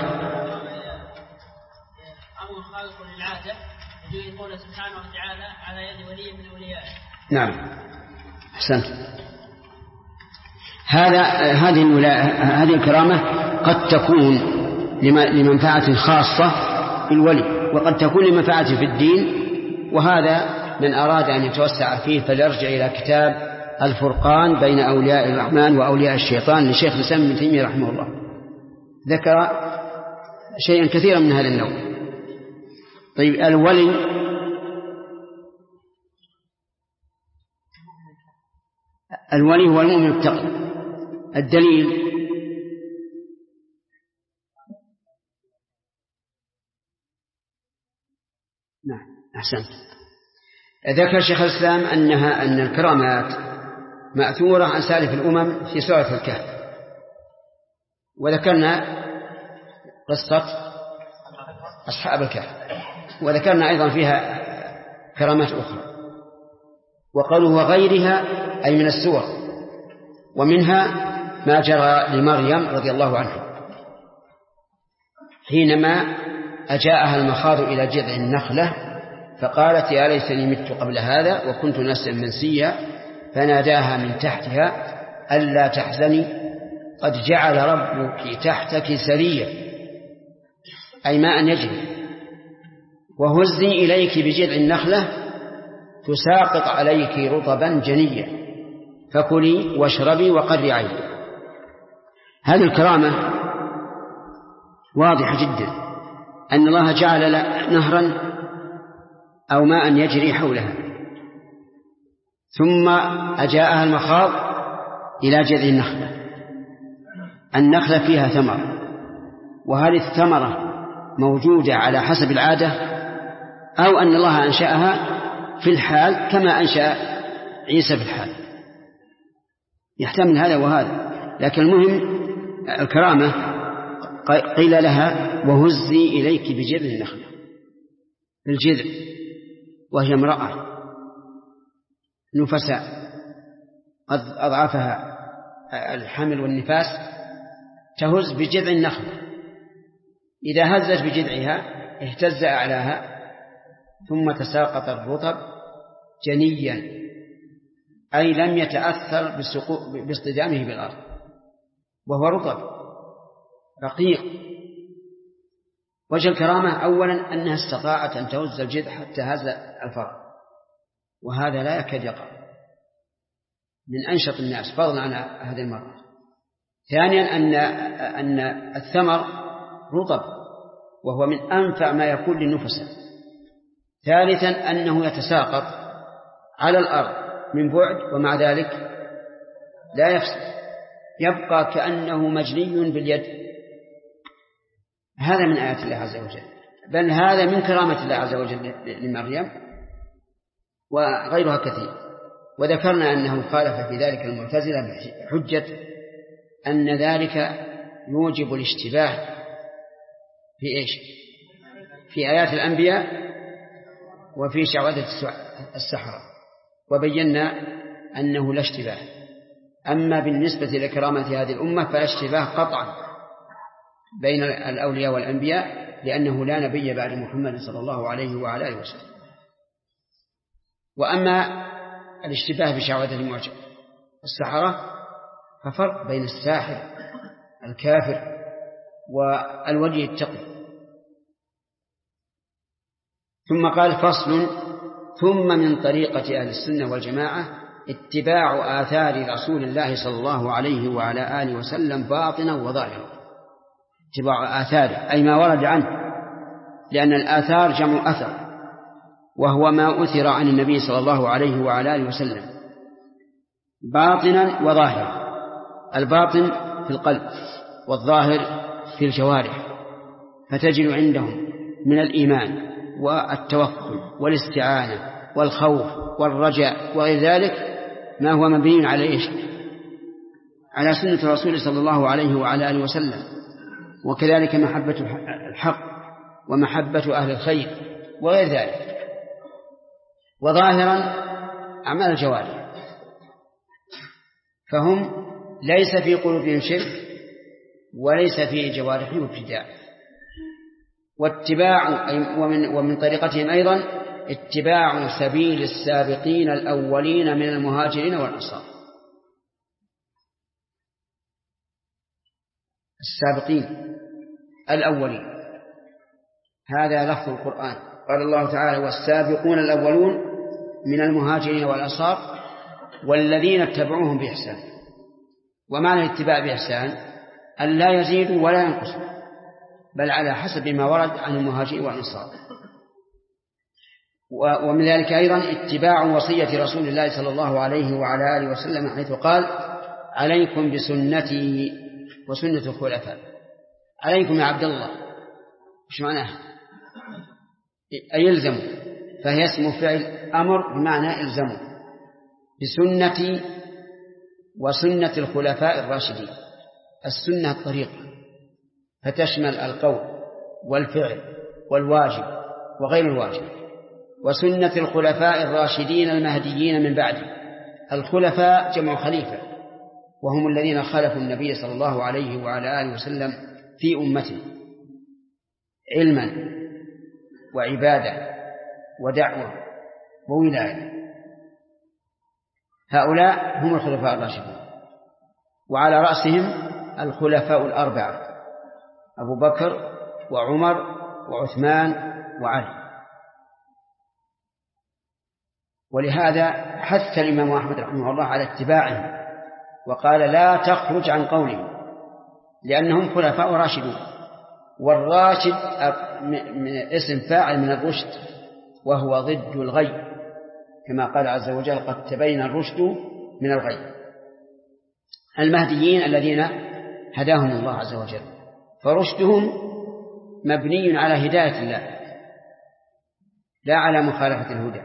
أمر خالق للعادة يقول سبحانه وتعالى على يد ولي من أوليائه. نعم، أحسنت. هذه الكرامة قد تكون لمنفعة خاصة بالولي، وقد تكون لمنفعة في الدين، وهذا من أراد أن يتوسع فيه فليرجع إلى كتاب الفرقان بين أولياء الرحمن وأولياء الشيطان لشيخ الإسلام ابن تيمية رحمه الله، ذكر شيئا كثيرا من هذا النوع. طيب، الولي هو المؤمن التقي. الدليل نعم، أحسنت. ذكر شيخ الإسلام أن الكرامات مأثورة عن سالف الأمم في سورة الكهف، وذكرنا قصة أصحاب الكهف، وذكرنا أيضا فيها كرامات أخرى، وقالوا وغيرها أي من السور، ومنها ما جرى لمريم رضي الله عنها حينما أجاءها المخاض إلى جذع النخلة فقالت يا ليتني مت قبل هذا وكنت نسيا منسيا، فناداها من تحتها ألا تحزني قد جعل ربك تحتك سريا، أي ماء يجري، وهزي إليك بجذع النخلة تساقط عليك رطبا جنيا فكلي واشربي وقري عيني. هذه الكرامة واضحة جدا، أن الله جعل نهرا أو ماء يجري حولها، ثم أجاءها المخاض إلى جذع النخلة فيها ثمر، وهذه الثمرة موجودة على حسب العادة، أو أن الله أنشأها في الحال كما أنشأ عيسى في الحال، يحتمل هذا وهذا. لكن المهم الكرامة قيل لها وهزي إليك بجذع النخلة، الجذع، وهي امرأة نفساء قد أضعفها الحمل والنفاس، تهز بجذع النخلة، إذا هزت بجذعها اهتز أعلاها ثم تساقط الرطب جنيا، أي لم يتأثر باصطدامه بالأرض، وهو رطب رقيق. وجه الكرامة أولا أنها استطاعت أن تهز الجذع حتى هز الفرع، وهذا لا يكاد يقع من أنشط الناس فضلا عن هذه المرة. ثانيا أن الثمر رطب وهو من أنفع ما يكون للنفساء. ثالثا أنه يتساقط على الأرض من بعد، ومع ذلك لا يفسد، يبقى كأنه مجني باليد. هذا من آيات الله عز وجل، بل هذا من كرامة الله عز وجل لمريم وغيرها كثير. وذكرنا أنه خالف في ذلك المعتزلة بحجة أن ذلك يوجب الاشتباه في إيش؟ في آيات الأنبياء وفي شعوذة السحرة، وبينا أنه لا اشتباه. أما بالنسبة لكرامة هذه الأمة فلا اشتباه قطعا بين الأولياء والأنبياء، لأنه لا نبي بعد محمد صلى الله عليه وعلى آله وسلم. وأما الاشتباه بشعوذة السحرة ففرق بين الساحر الكافر والولي التقي. ثم قال فصل: ثم من طريقة أهل السنة والجماعة اتباع آثار رسول الله صلى الله عليه وعلى آله وسلم باطنا وظاهرا. اتباع آثاره أي ما ورد عنه، لأن الآثار جمع أثر، وهو ما أثر عن النبي صلى الله عليه وعلى آله وسلم باطنا وظاهرا. الباطن في القلب والظاهر في الجوارح، فتجد عندهم من الإيمان والتوكل والاستعانة والخوف والرجاء وغير ذلك ما هو مبني على إيش؟ على سنة الرسول صلى الله عليه وعلى آله وسلم. وكذلك محبة الحق ومحبة أهل الخير وغير ذلك. وظاهرا أعمال الجوارح، فهم ليس في قلوبهم شرك وليس في جوارحهم ابتداع. واتباع ومن طريقتهم أيضا اتباع سبيل السابقين الأولين من المهاجرين والأنصار. السابقين الأولين هذا لفظ القرآن. قال الله تعالى والسابقون الأولون من المهاجرين والأنصار والذين اتبعوهم بإحسان. ومعنى الاتباع بإحسان أن لا يزيدوا ولا ينقصوا، بل على حسب ما ورد عن المهاجرين والأنصار. ومن ذلك أيضا اتباع وصية رسول الله صلى الله عليه وعلى آله وسلم حيث قال عليكم بسنتي وسنة الخلفاء. عليكم يا عبد الله، ايش معناه؟ أي يلزموا، فهي اسم فعل أمر بمعنى الزموا بسنتي وسنة الخلفاء الراشدين. السنة الطريقة، فتشمل القول والفعل والواجب وغير الواجب. وسنة الخلفاء الراشدين المهديين من بعد. الخلفاء جمع خليفة، وهم الذين خلفوا النبي صلى الله عليه وعلى آله وسلم في أمته علما وعبادة ودعوة وولاية. هؤلاء هم الخلفاء الراشدون، وعلى رأسهم الخلفاء الأربعة أبو بكر وعمر وعثمان وعلي. ولهذا حث الإمام أحمد رحمه الله على اتباعهم وقال لا تخرج عن قولهم لأنهم خلفاء راشدون. والراشد من اسم فاعل من الرشد، وهو ضد الغي، كما قال عز وجل قد تبين الرشد من الغي. المهديين الذين هداهم الله عز وجل، فرشدهم مبني على هداية الله لا على مخالفة الهدى.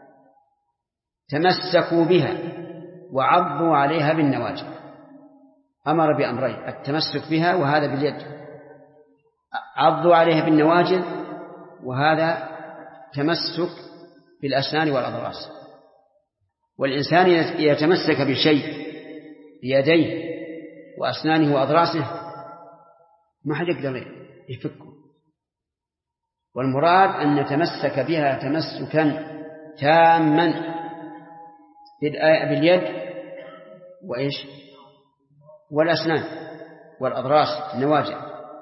تمسكوا بها وعضوا عليها بالنواجذ. أمر بأمرين: التمسك بها وهذا باليد، عضوا عليها بالنواجذ وهذا تمسك بالأسنان والأضراس. والإنسان يتمسك بشيء بيديه وأسنانه وأضراسه ما حد يقدر يفكه. والمراد أن نتمسك بها تمسكا تاما باليد وإيش والأسنان والأضراس النواجذ.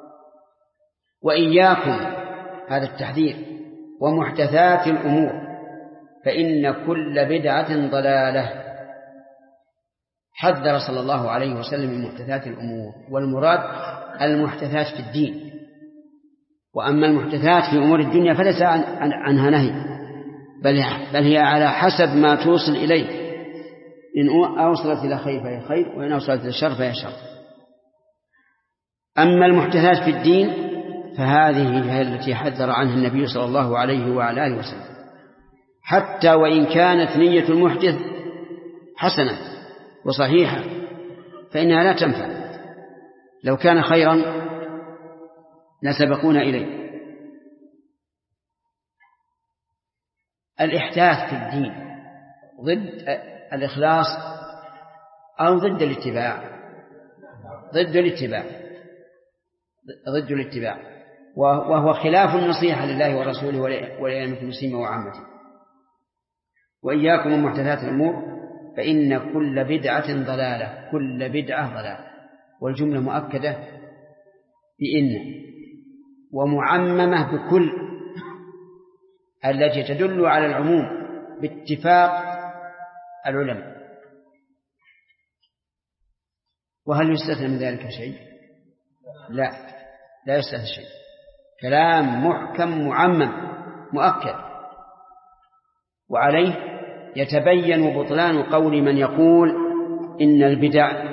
وإياكم، هذا التحذير، ومحدثات الأمور فإن كل بدعة ضلالة. حذر صلى الله عليه وسلم من محدثات الأمور، والمراد المحدثات في الدين. وأما المحدثات في أمور الدنيا فليس عنها نهي، بل هي على حسب ما توصل إليه. إن أوصلت إلى خير فهي خير، وإن أوصلت إلى شر فهي شر. أما المحدثات في الدين فهذه هي التي حذر عنها النبي صلى الله عليه وعلى آله وسلم، حتى وإن كانت نية المحدث حسنة وصحيحة فإنها لا تنفع. لو كان خيرا لسبقونا إليه. الإحداث في الدين ضد الإخلاص أو ضد الاتباع؟ ضد الاتباع، وهو خلاف النصيحة لله ورسوله ولأئمة المسلمين وعامته. وإياكم ومحدثات الأمور فإن كل بدعة ضلالة. كل بدعة ضلالة، والجملة مؤكدة بإن ومعممة بكل، التي تدل على العموم باتفاق العلماء. وهل يستثنى من ذلك شيء؟ لا يستثنى شيء. كلام محكم معمم مؤكد. وعليه يتبين بطلان قول من يقول إن البدع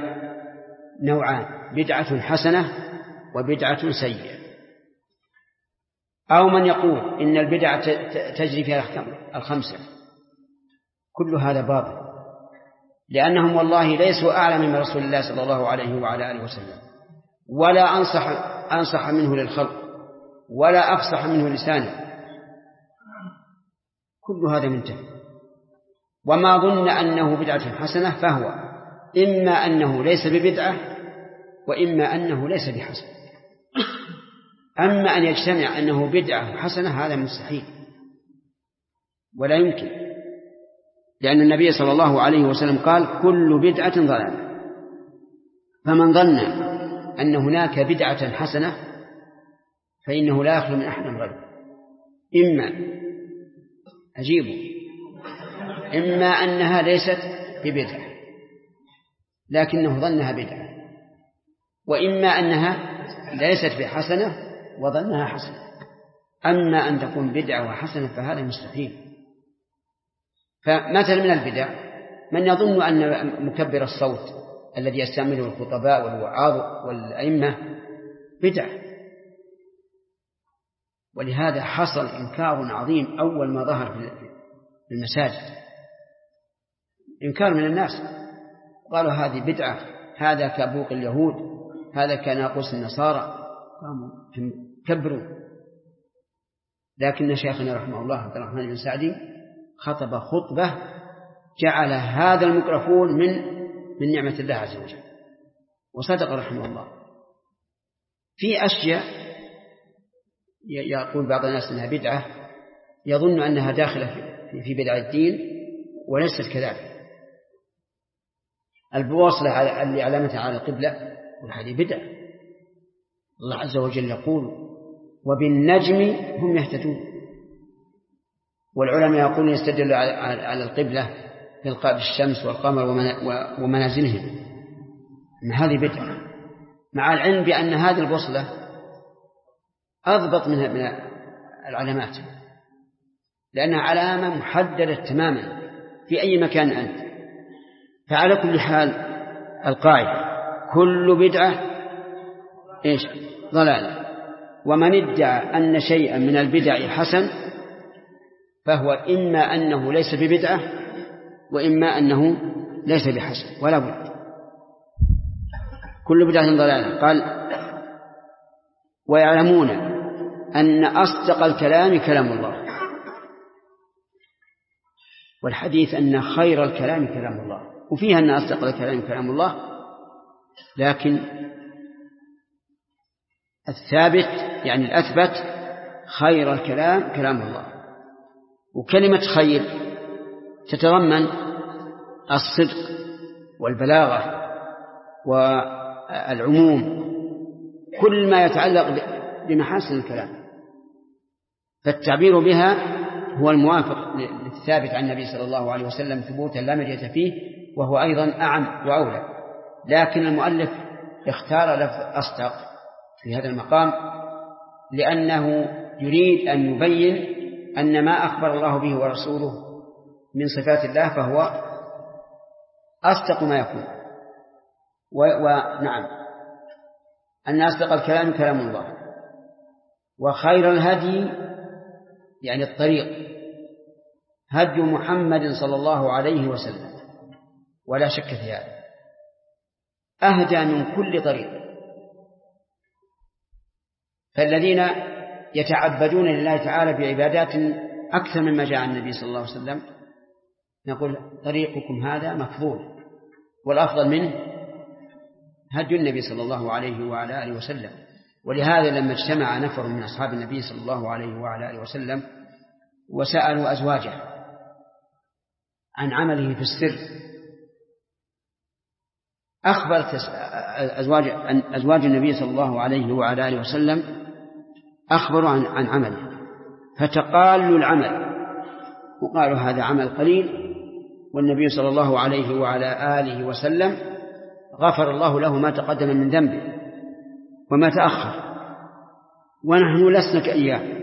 نوعان: بدعة حسنة وبدعة سيئة. أو من يقول إن البدع تجري فيها الأحكام الخمسة، كل هذا باطل، لأنهم والله ليسوا أعلم من رسول الله صلى الله عليه وعلى آله وسلم، ولا أنصح منه للخلق، ولا أفصح منه لسانه، كل هذا منتهي. وما ظن أنه بدعة حسنة فهو إما أنه ليس ببدعة وإما أنه ليس بحسن. أما أن يجتمع أنه بدعة حسنة هذا مستحيل ولا يمكن، لأن النبي صلى الله عليه وسلم قال كل بدعة ضلالة. فمن ظن أن هناك بدعة حسنة فإنه لا يخلو من أحد غيره، إما أنها ليست ببدعة لكنه ظنها بدعة، وإما أنها ليست بحسنة وظنها حسنة. أما أن تكون بدعة وحسنة فهذا مستحيل. فمثل من البدع من يظن أن مكبر الصوت الذي يستعمله الخطباء والوعاظ والأئمة بدعة، ولهذا حصل إنكار عظيم أول ما ظهر في المساجد، إنكار من الناس، قالوا هذه بدعة، هذا كبوق اليهود، هذا كناقوس النصارى، كبروا. لكن شيخنا رحمه الله عبد الرحمن بن سعدي خطب خطبة جعل هذا الميكروفون من نعمة الله عز وجل، وصدق رحمه الله. في أشياء يقول بعض الناس أنها بدعة يظن أنها داخلة في بدع الدين وليست كذلك. البواصلة اللي علامتها على القبلة وهذه بدعة. الله عز وجل يقول وبالنجم هم يهتدون، والعلماء يقولون يستدل على القبلة بإلقاء الشمس والقمر ومنازلهم، إن هذه بدعة، مع العلم بأن هذه البوصلة أضبط من العلامات، لأنها علامة محددة تماما في أي مكان أنت. فعلى كل حال القاعدة كل بدعة ضلالة، ومن ادعى أن شيئا من البدع حسن فهو إما أنه ليس ببدعة وإما أنه ليس بحسن، ولا بد. كل بدعة ضلالة. قال ويعلمون أن أصدق الكلام كلام الله، والحديث أن خير الكلام كلام الله، وفيها أن أصدق الكلام كلام الله، لكن الثابت يعني الأثبت خير الكلام كلام الله. وكلمة خير تتضمن الصدق والبلاغة والعموم، كل ما يتعلق بمحاسن الكلام، فالتعبير بها هو الموافق للثابت عن النبي صلى الله عليه وسلم ثبوتا لا مرية فيه، وهو أيضا أعم وأولى. لكن المؤلف اختار لفظ أصدق في هذا المقام لأنه يريد أن يبين أن ما أخبر الله به ورسوله من صفات الله فهو أصدق ما يكون. ونعم أن أصدق الكلام كلام الله، وخير الهدي يعني الطريق هدي محمد صلى الله عليه وسلم، ولا شك في هذا، أهدى من كل طريق. فالذين يتعبدون لله تعالى بعبادات أكثر مما جاء عن النبي صلى الله عليه وسلم نقول طريقكم هذا مفضول، والأفضل منه هدي النبي صلى الله عليه وعلى آله وسلم. ولهذا لما اجتمع نفر من أصحاب النبي صلى الله عليه وعلى آله وسلم وسألوا أزواجه عن عمله في السر، أخبرت أزواج النبي صلى الله عليه وعلى آله وسلم أخبروا عن عمله، فتقالوا العمل وقالوا هذا عمل قليل، والنبي صلى الله عليه وعلى آله وسلم غفر الله له ما تقدم من ذنبه وما تأخر، ونحن لسنا كإياه.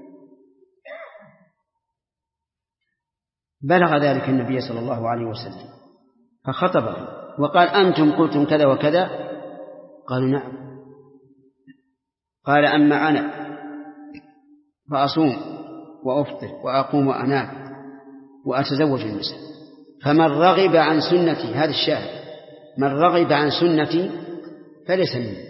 بلغ ذلك النبي صلى الله عليه وسلم فخطبه وقال أنتم قلتم كذا وكذا؟ قالوا نعم. قال أما أنا فأصوم وأفطر وأقوم وأنام وأتزوج النساء. فمن رغب عن سنتي، هذا الشاهد، من رغب عن سنتي فليس مني.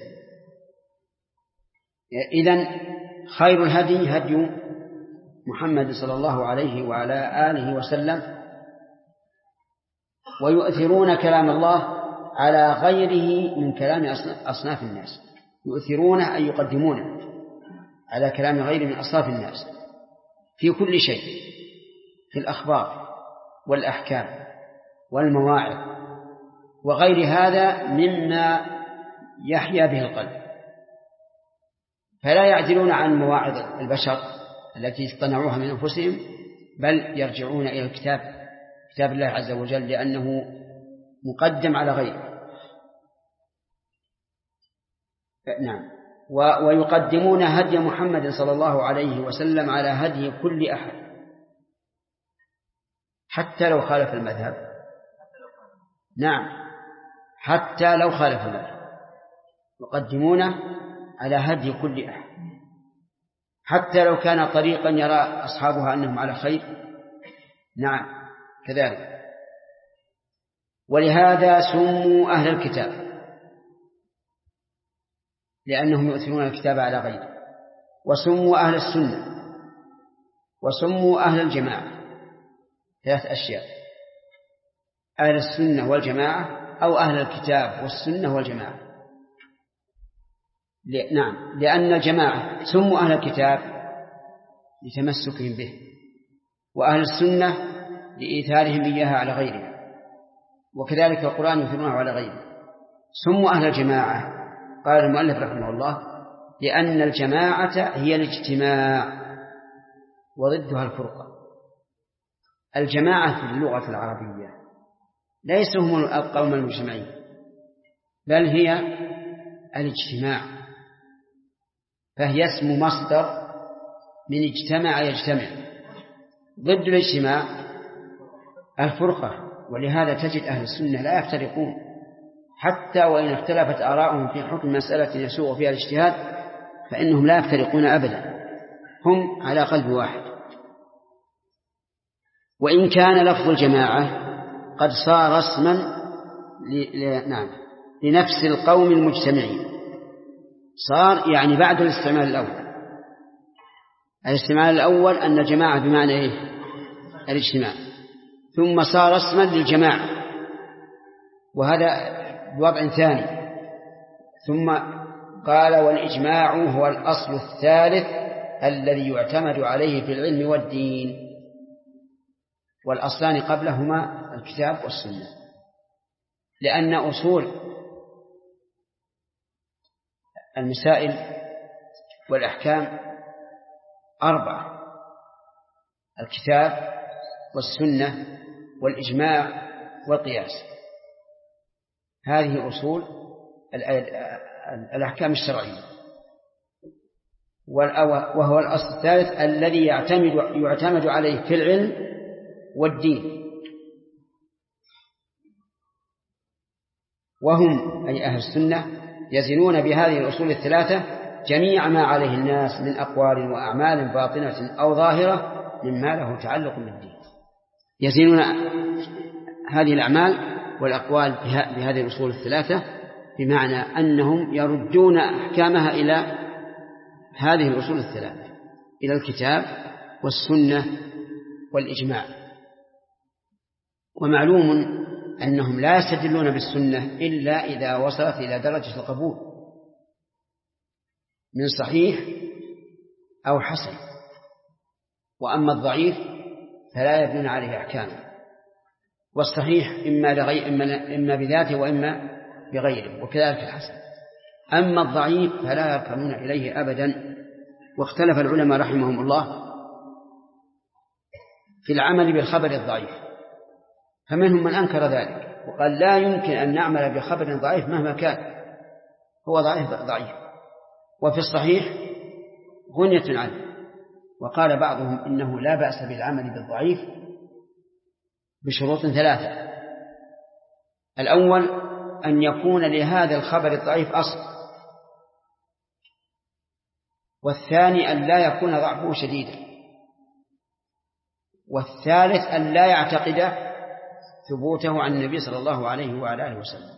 إذن خير الهدي هدي محمد صلى الله عليه وعلى آله وسلم، ويؤثرون كلام الله على غيره من كلام أصناف الناس، يؤثرونه أي يقدمونه على كلام غيره من أصناف الناس في كل شيء، في الأخبار والأحكام والمواعظ وغير هذا مما يحيا به القلب، فلا يعدلون عن مواعظ البشر التي اصطنعوها من أنفسهم، بل يرجعون إلى كتاب الله عز وجل، لأنه مقدم على غيره. نعم. ويقدمون هدي محمد صلى الله عليه وسلم على هدي كل أحد حتى لو خالف المذهب. نعم، حتى لو خالف المذهب يقدمون على هدي كل أحد، حتى لو كان طريقا يرى أصحابها أنهم على خير. نعم كذلك. ولهذا سموا أهل الكتاب، لأنهم يؤثرون الكتاب على غيره. وسموا أهل السنة، وسموا أهل الجماعة. 3 أشياء: أهل السنة والجماعة، أو أهل الكتاب والسنة والجماعة. نعم، لأن الجماعة سموا أهل الكتاب لتمسكهم به، وأهل السنة لإيثارهم إياها على غيرها، وكذلك القرآن يؤثرونه على غيره. سموا أهل الجماعة، قال المؤلف رحمه الله: لأن الجماعة هي الاجتماع وضدها الفرقة. الجماعة في اللغة العربية ليسوا هم القوم المجتمعين، بل هي الاجتماع، فهي اسم مصدر من اجتمع يجتمع. ضد الاجتماع الفرقة، ولهذا تجد أهل السنة لا يفترقون، حتى وإن اختلفت آراؤهم في حكم مسألة يسوغ فيها الاجتهاد فإنهم لا يفترقون أبدا، هم على قلب واحد. وإن كان لفظ الجماعة قد صار اسما لنفس القوم المجتمعين، صار يعني بعد الاستعمال الأول. الاستعمال الأول أن الجماعة بمعنى إيه؟ الاجتماع، ثم صار اسما للجماعة، وهذا بوضع ثاني. ثم قال: والإجماع هو الأصل الثالث الذي يعتمد عليه في العلم والدين. والأصلان قبلهما الكتاب والسنة، لأن أصول المسائل والأحكام 4: الكتاب والسنة والإجماع والقياس. هذه أصول الأحكام الشرعية، وهو الأصل الثالث الذي يعتمد عليه في العلم والدين. وهم أي أهل السنة يزنون بهذه الأصول الثلاثة جميع ما عليه الناس من أقوال وأعمال باطنة أو ظاهرة مما له تعلق بالدين، يزنون هذه الأعمال والأقوال بهذه الأصول الثلاثة، بمعنى أنهم يردون أحكامها إلى هذه الأصول الثلاثة، إلى الكتاب والسنة والإجماع. ومعلوم أنهم لا يستدلون بالسنة إلا إذا وصلت إلى درجة القبول من صحيح أو حسن، وأما الضعيف فلا يبنون عليه أحكامه. والصحيح إما بذاته وإما بغيره، وكذلك الحسن. أما الضعيف فلا يركنون إليه أبدا. واختلف العلماء رحمهم الله في العمل بالخبر الضعيف، فمنهم من أنكر ذلك وقال: لا يمكن أن نعمل بخبر ضعيف مهما كان، هو ضعيف. وفي الصحيح غنية عنه. وقال بعضهم إنه لا بأس بالعمل بالضعيف بشروط 3: الأول أن يكون لهذا الخبر الضعيف أصل، والثاني أن لا يكون ضعفه شديدا، والثالث أن لا يعتقد ثبوته عن النبي صلى الله عليه وعلى آله وسلم،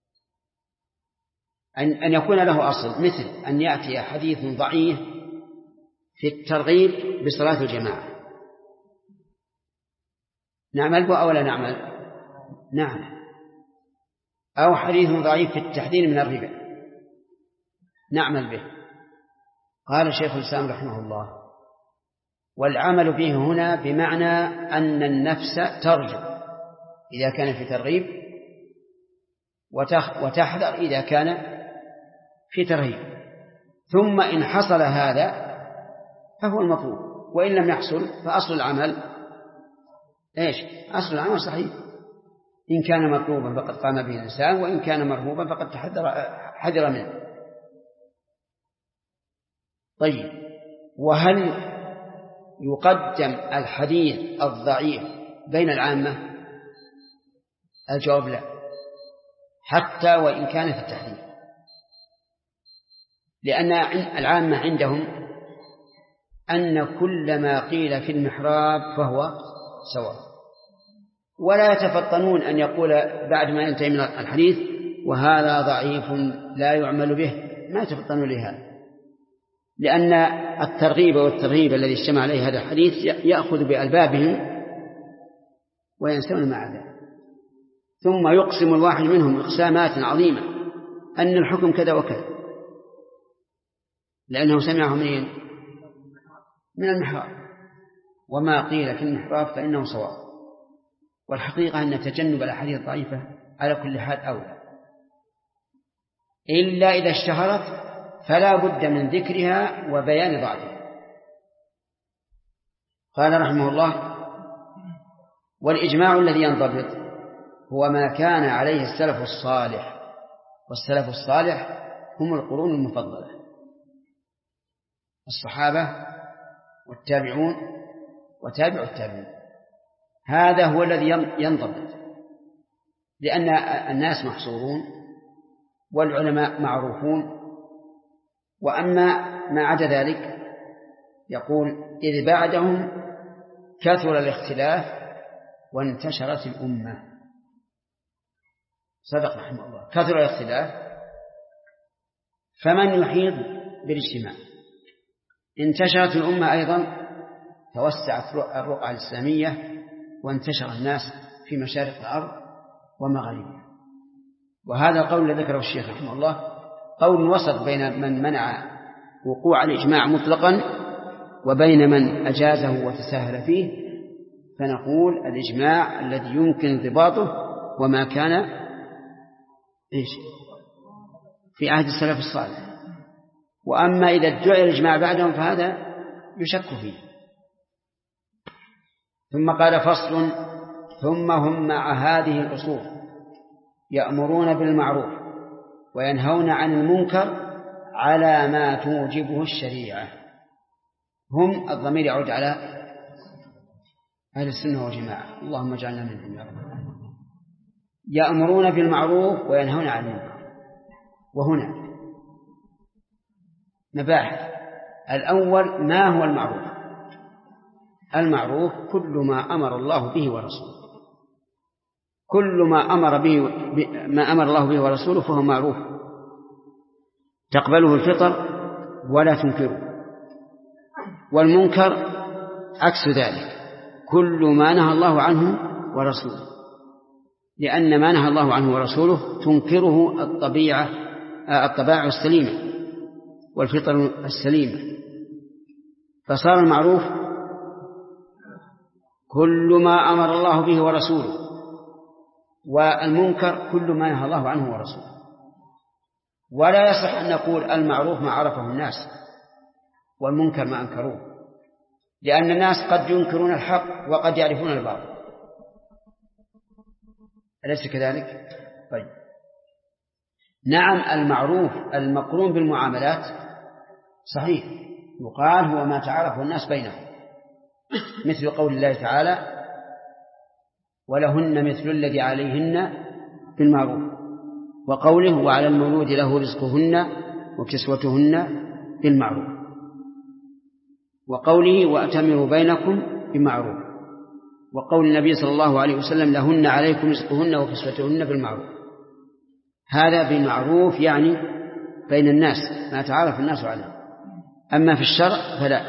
أن يكون له أصل، مثل أن يأتي حديث ضعيف في الترغيب بصلاة الجماعة، نعمل به أو لا نعمل؟ نعمل. أو حديث ضعيف في التحذير من الربا، نعمل به. قال شيخ الإسلام رحمه الله: والعمل به هنا بمعنى أن النفس ترجو إذا كان في ترغيب، وتحذر إذا كان في ترهيب، ثم إن حصل هذا فهو المطلوب، وإن لم يحصل فأصل العمل إيش؟ أصل العمل صحيح، إن كان مطلوبا فقد قام به الإنسان، وإن كان مرهوبا فقد حذر منه. طيب، وهل يقدم الحديث الضعيف بين العامة؟ الجواب لا، حتى وإن كان في التحديث، لأن العامة عندهم أن كل ما قيل في المحراب فهو سواء، ولا يتفطنون أن يقول بعد ما ينتهي من الحديث وهذا ضعيف لا يعمل به، ما يتفطنون لهذا، لأن الترغيب والترهيب الذي اجتمع عليه هذا الحديث يأخذ بألبابهم وينسون مع ذلك، ثم يقسم الواحد منهم إقسامات عظيمة أن الحكم كذا وكذا، لأنه سمعه من المحراب، وما قيل في المحراب فإنه صواب. والحقيقة أن تجنب الأحاديث الضعيفة على كل حال أولى، إلا إذا اشتهرت فلا بد من ذكرها وبيان ضعفها. قال رحمه الله: والإجماع الذي ينضبط هو ما كان عليه السلف الصالح، والسلف الصالح هم القرون المفضلة، الصحابة والتابعون وتابع التابعين، هذا هو الذي ينضبط، لأن الناس محصورون والعلماء معروفون. وأما ما عدا ذلك يقول: إذ بعدهم كثر الاختلاف وانتشرت الأمة. صدق رحمه الله، كثر الاختلاف، فمن يحيط بالاجتماع؟ انتشرت الأمة أيضا، توسعت الرقعة الإسلامية وانتشر الناس في مشارق الأرض ومغاربها. وهذا القول الذي ذكره الشيخ رحمه الله قول وسط بين من منع وقوع الإجماع مطلقا وبين من أجازه وتساهل فيه، فنقول الإجماع الذي يمكن انضباطه وما كان في عهد السلف الصالح. وأما إذا ادعي الإجماع بعدهم فهذا يشك فيه. ثم قال: فصل: ثم هم مع هذه الأصول يأمرون بالمعروف وينهون عن المنكر على ما توجبه الشريعة. هم الضمير يعود على أهل السنة والجماعة، اللهم اجعلنا منهم يا رب. يأمرون بالمعروف وينهون عن المنكر. وهنا مباحث. الأول: ما هو المعروف؟ المعروف كل ما أمر الله به ورسوله، كل ما أمر الله به ورسوله فهو معروف، تقبله الفطر ولا تنكره. والمنكر عكس ذلك، كل ما نهى الله عنه ورسوله، لأن ما نهى الله عنه ورسوله تنكره الطباع السليمة والفطر السليمة. فصار المعروف كل ما أمر الله به ورسوله، والمنكر كل ما نهى الله عنه ورسوله. ولا يصح أن نقول المعروف ما عرفه الناس والمنكر ما أنكروه، لأن الناس قد ينكرون الحق وقد يعرفون الباطل، أليس كذلك؟ طيب، نعم، المعروف المقرون بالمعاملات صحيح، يقال هو ما تعرفه الناس بينهم، مثل قول الله تعالى: ولهن مثل الذي عليهن بالمعروف، وقوله: وعلى المولود له رزقهن وكسوتهن بالمعروف. وقوله وأتمروا بينكم بمعروف، وقول النبي صلى الله عليه وسلم لهن عليكم رزقهن وكسوتهن بالمعروف. هذا بالمعروف يعني بين الناس ما تعارف الناس عليه، أما في الشرع فلا.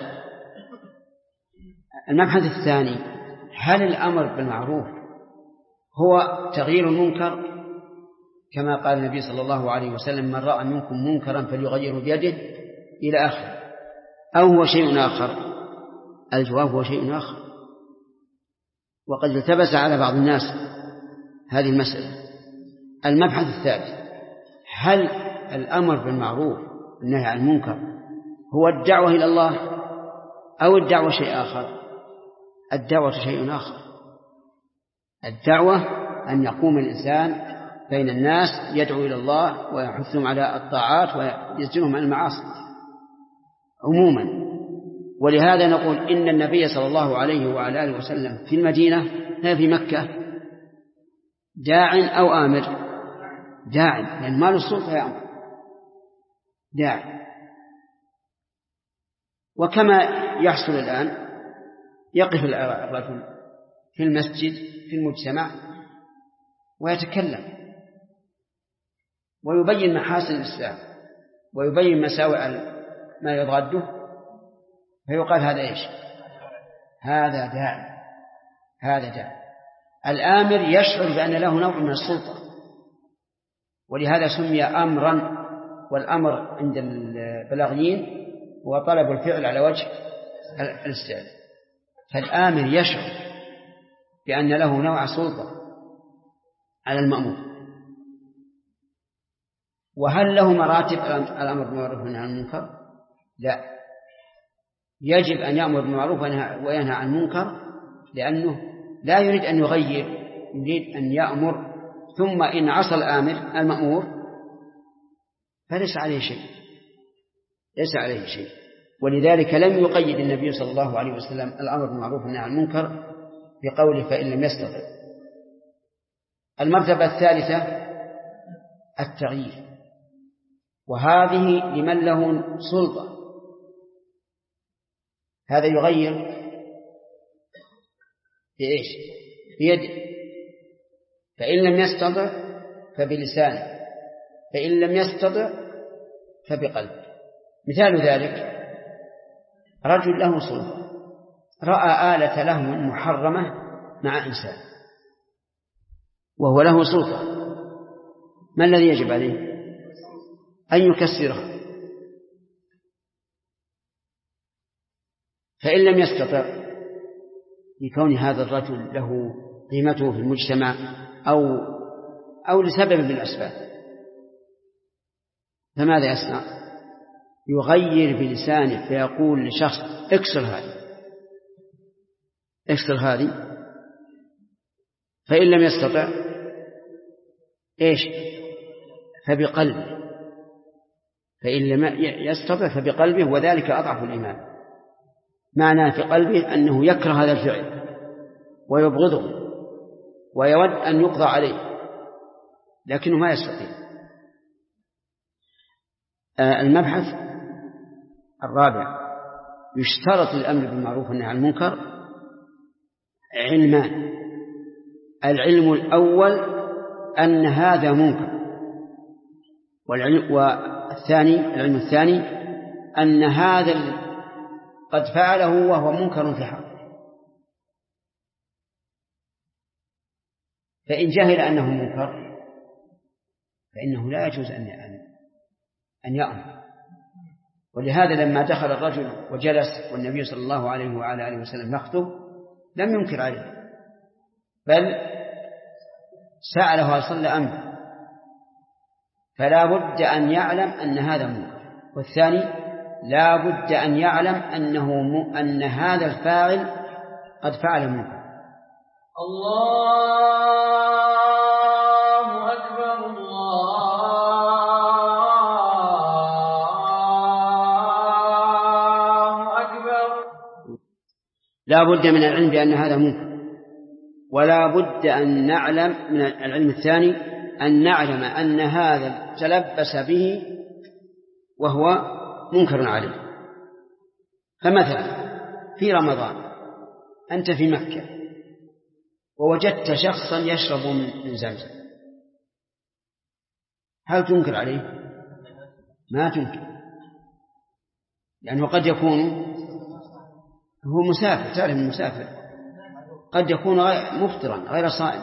المبحث الثاني: هل الأمر بالمعروف هو تغيير المنكر كما قال النبي صلى الله عليه وسلم من رأى منكم منكرا فليغيره بيده إلى آخر، أو هو شيء آخر؟ الجواب هو شيء آخر، وقد التبس على بعض الناس هذه المسألة. المبحث الثالث: هل الأمر بالمعروف والنهي عن المنكر هو الدعوة إلى الله أو الدعوة شيء آخر؟ الدعوة شيء آخر. الدعوة أن يقوم الإنسان بين الناس يدعو إلى الله ويحثهم على الطاعات ويزجرهم عن المعاصي عموما. ولهذا نقول إن النبي صلى الله عليه وعلى آله وسلم في المدينة لا في مكة داع أو آمر؟ داع، لأن مال السلطة يأمر، داع. وكما يحصل الآن يقف الرجل في المسجد في المجتمع ويتكلم ويبين محاسن الإسلام ويبين مساوئ ما يضاده، فيقال هذا إيش؟ هذا داعي، هذا داعي. الآمر يشعر بأن له نوع من السلطة، ولهذا سمي أمرا، والأمر عند البلاغيين هو طلب الفعل على وجه الاستعلاء. فالآمر يشعر بأن له نوع سلطة على المأمور. وهل له مراتب الأمر بالمعروف والنهي عن المنكر؟ لا، يجب أن يأمر بالمعروف وينهى عن المنكر، لأنه لا يريد أن يغير، يريد أن يأمر، ثم إن عصى الآمر المأمور فليس عليه شيء، ليس عليه شيء. ولذلك لم يقيد النبي صلى الله عليه وسلم الأمر بالمعروف والنهي عن المنكر بقوله فإن لم يستطع. المرتبة الثالثة التغيير، وهذه لمن له سلطة، هذا يغير بإيش؟ بيده. فإن لم يستطع فبلسانه، فإن لم يستطع فبقلبه. مثال ذلك رجل له سلطة رأى آلة لهو محرمة مع إنسان وهو له سلطة، ما الذي يجب عليه؟ أن يكسرها. فإن لم يستطع لكون هذا الرجل له قيمته في المجتمع أو لسبب من الأسباب، فماذا يصنع؟ يغير بلسانه فيقول لشخص اكسر هذه، اكسر هذه. فإن لم يستطع إيش؟ فبقلبه. فإن لم يستطع فبقلبه، وذلك أضعف الإيمان. معنى في قلبه أنه يكره هذا الفعل ويبغضه ويود أن يقضى عليه، لكنه ما يستطيع. المبحث الرابع: يشترط للأمر بالمعروف والنهي عن المنكر علمان. العلم الأول أن هذا منكر، العلم الثاني أن هذا قد فعله وهو منكر في حقه. فإن جهل أنه منكر فإنه لا يجوز أن يأمر. ولهذا لما دخل الرجل وجلس والنبي صلى الله عليه وعلى آله وسلم يخطب لم ينكر عليه، بل سأله هل صلى أم لا، فلا بد أن يعلم أن هذا منكر. والثاني لا بد أن يعلم أن هذا الفاعل قد فعل منكر. الله أكبر الله أكبر. لا بد من العلم بأن هذا منكر، ولا بد أن نعلم من العلم الثاني أن نعلم أن هذا تلبس به وهو منكر عليه. فمثلا في رمضان أنت في مكة ووجدت شخصا يشرب من زمزم، هل تنكر عليه؟ ما تنكر، لأنه قد يكون هو مسافر، تعرف المسافر قد يكون مفطرا غير صائم،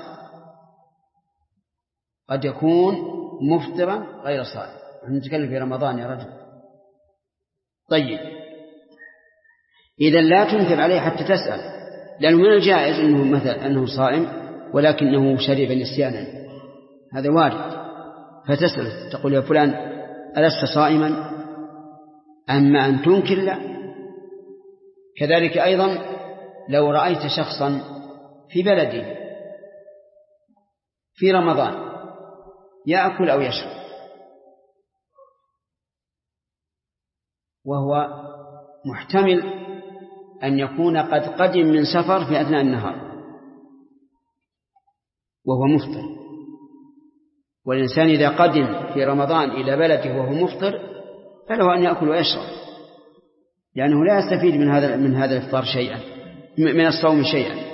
قد يكون مفطرا غير صائم. نحن نتكلم في رمضان يا رجل. طيب إذا لا تنكر عليه حتى تسأل، لأنه من الجائز أنه مثلا أنه صائم ولكنه شرب نسيانا، هذا وارد، فتسأل تقول يا فلان ألست صائما؟ أما أن تنكر لا. كذلك أيضا لو رأيت شخصا في بلدي في رمضان يأكل أو يشرب وهو محتمل أن يكون قد قدم من سفر في أثناء النهار وهو مفطر، والإنسان إذا قدم في رمضان إلى بلده وهو مفطر فله أن يأكل ويشرب، لأنه لا يستفيد من هذا الإفطار شيئا، من الصوم شيئا.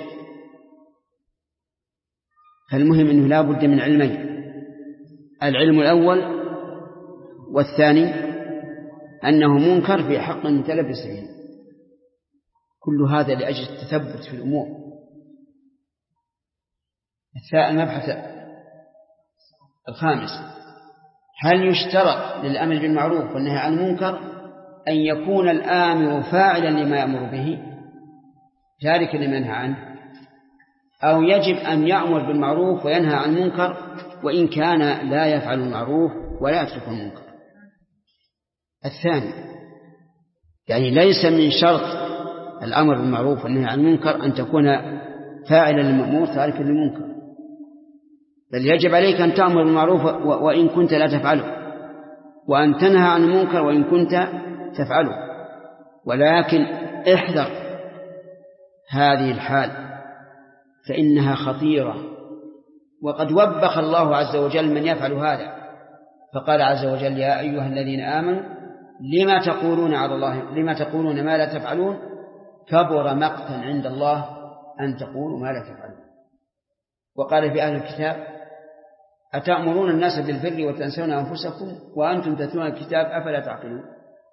فالمهم أنه لا بد من علمين: العلم الأول والثاني أنه منكر في حق المتلبسين. كل هذا لأجل التثبت في الأمور. المبحث الخامس: هل يشترط للأمر بالمعروف والنهي عن المنكر أن يكون الآمر فاعلا لما يأمر به تاركا لما ينهى عنه، أو يجب أن يأمر بالمعروف وينهى عن المنكر وإن كان لا يفعل المعروف ولا يترك المنكر؟ الثاني، يعني ليس من شرط الأمر بالمعروف والنهي عن المنكر أن تكون فاعلا للمأمور تاركا للمنكر، بل يجب عليك أن تأمر بالمعروف وإن كنت لا تفعله، وأن تنهى عن المنكر وإن كنت تفعله. ولكن احذر هذه الحال فإنها خطيرة، وقد وبخ الله عز وجل من يفعل هذا، فقال عز وجل: يا أيها الذين آمنوا لما تقولون ما لا تفعلون كبر مقتا عند الله أن تقولوا ما لا تفعلون. وقال في أهل الكتاب: أتأمرون الناس بالبر وتنسون أنفسكم وأنتم تتلون الكتاب أفلا تعقلون.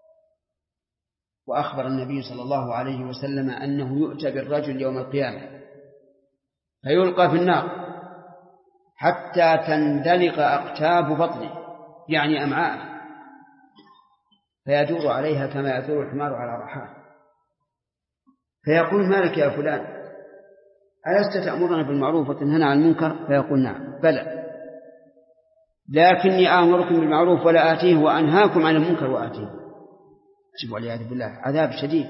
وأخبر النبي صلى الله عليه وسلم أنه يؤتى بالرجل يوم القيامة فيلقى في النار حتى تندلق أقتاب بطنه، يعني أمعاءه، فيدور عليها كما يدور الحمار على رحاه، فيقول: ما لك يا فلان؟ ألست تأمرنا بالمعروف وتنهنا عن المنكر؟ فيقول: نعم بلى، لكني آمركم بالمعروف ولا آتيه وأنهاكم عن المنكر وآتيه. أجب والعياذ بالله، عذاب شديد.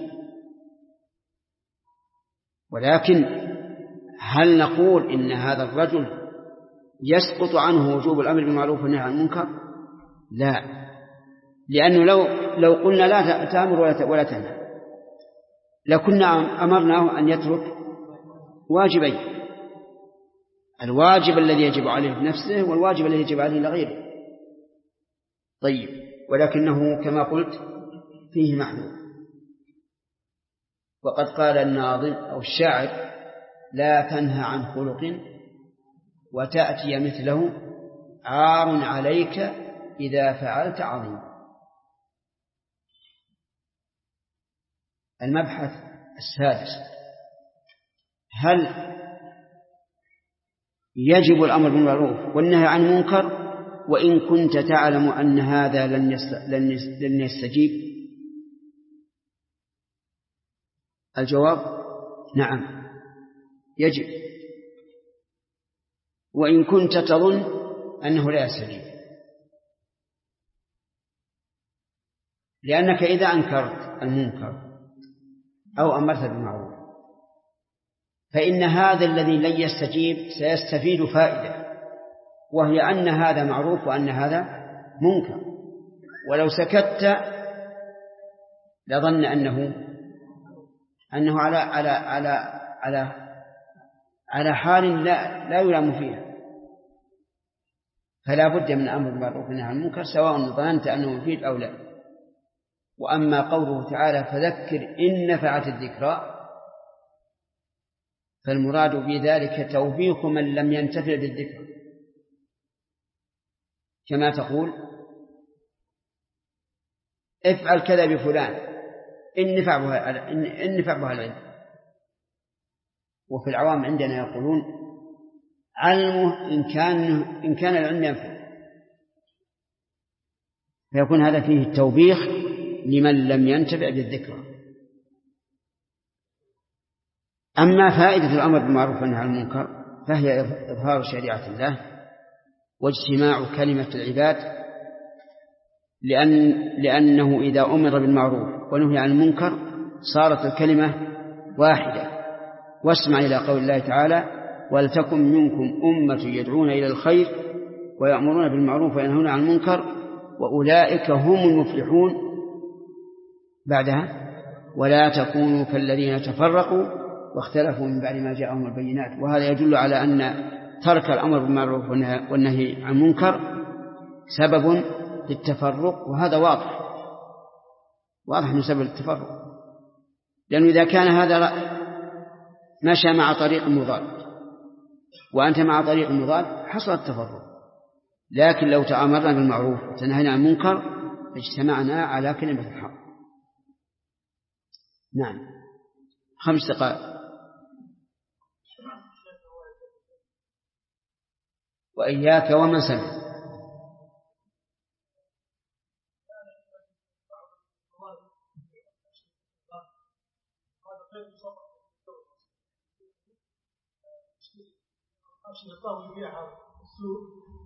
ولكن هل نقول إن هذا الرجل يسقط عنه وجوب الأمر بالمعروف والنهي عن المنكر؟ لا، لأنه لو قلنا لا تأمر ولا تنهى لكنا أمرناه أن يترك واجبين: الواجب الذي يجب عليه بنفسه والواجب الذي يجب عليه لغيره. طيب، ولكنه كما قلت فيه محذور. وقد قال الناظم أو الشاعر: لا تنهى عن خلق وتأتي مثله عار عليك إذا فعلت عظيم. المبحث السادس: هل يجب الأمر بالمعروف والنهي عن المنكر وإن كنت تعلم أن هذا لن يستجيب؟ الجواب: نعم يجب، وإن كنت تظن أنه لا يستجيب، لأنك إذا أنكرت المنكر أو أمرت بالمعروف فإن هذا الذي لن يستجيب سيستفيد فائدة، وهي أن هذا معروف وأن هذا منكر، ولو سكت لظن أنه على حال لا يلام فيها. فلا بد من أمر بالمعروف والنهي عن المنكر سواء ظننت أنه مفيد أو لا. وأما قوله تعالى فذكر إن نفعت الذكرى فالمراد بذلك توبيخ من لم ينتفع بالذكر، كما تقول افعل كذا بفلان إن نفع بها العلم. وفي العوام عندنا يقولون علمه إن كان العلم ينفع، فيكون هذا فيه التوبيخ لمن لم ينتفع بالذكر. أما فائدة الأمر بالمعروف والنهي عن المنكر فهي إظهار شريعة الله واجتماع كلمة العباد، لأنه إذا أمر بالمعروف ونهي عن المنكر صارت الكلمة واحدة. واسمع إلى قول الله تعالى ولتكن منكم أمة يدعون إلى الخير ويأمرون بالمعروف وينهون عن المنكر وأولئك هم المفلحون. بعدها ولا تكونوا كالذين تفرقوا واختلفوا من بعد ما جاءهم البينات. وهذا يدل على أن ترك الأمر بالمعروف والنهي عن المنكر سبب للتفرق، وهذا واضح من سبب التفرق، لأنه إذا كان هذا مشى مع طريق مضاد وأنت مع طريق مضاد حصل التفرق. لكن لو تأمرنا بالمعروف وتنهينا عن المنكر اجتمعنا على كلمة الحق. نعم 5 دقائق. وإياك ومن سمع. أشرطة يبيعها السوق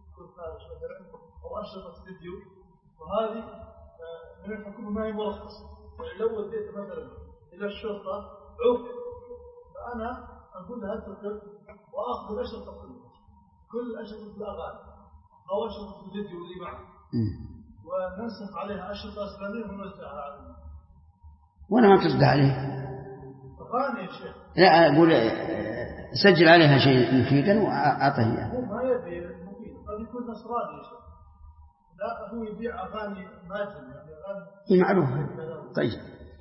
أو أشرطة فيديو، وهذه من الحكومة ما هي مرخص. لو وديت مثلا إلى الشرطة عوق، فأنا أقول لها اترك وأخذ الأشرطة كل أشرطة الأغاني أو أشرطة الفيديو اللي معه وننسخ عليها أشرطة إسلامية ونوزعها عليها. وأنا ما تصدق عليه أغاني يا شيخ. لا أقول سجل عليها شيء مفيدا وأعطه إياه. هو ما يبيع مفيد، قد يكون نصراني يا شيخ، لا هو يبيع أغاني ماجن يعني أغاني معروف. طيب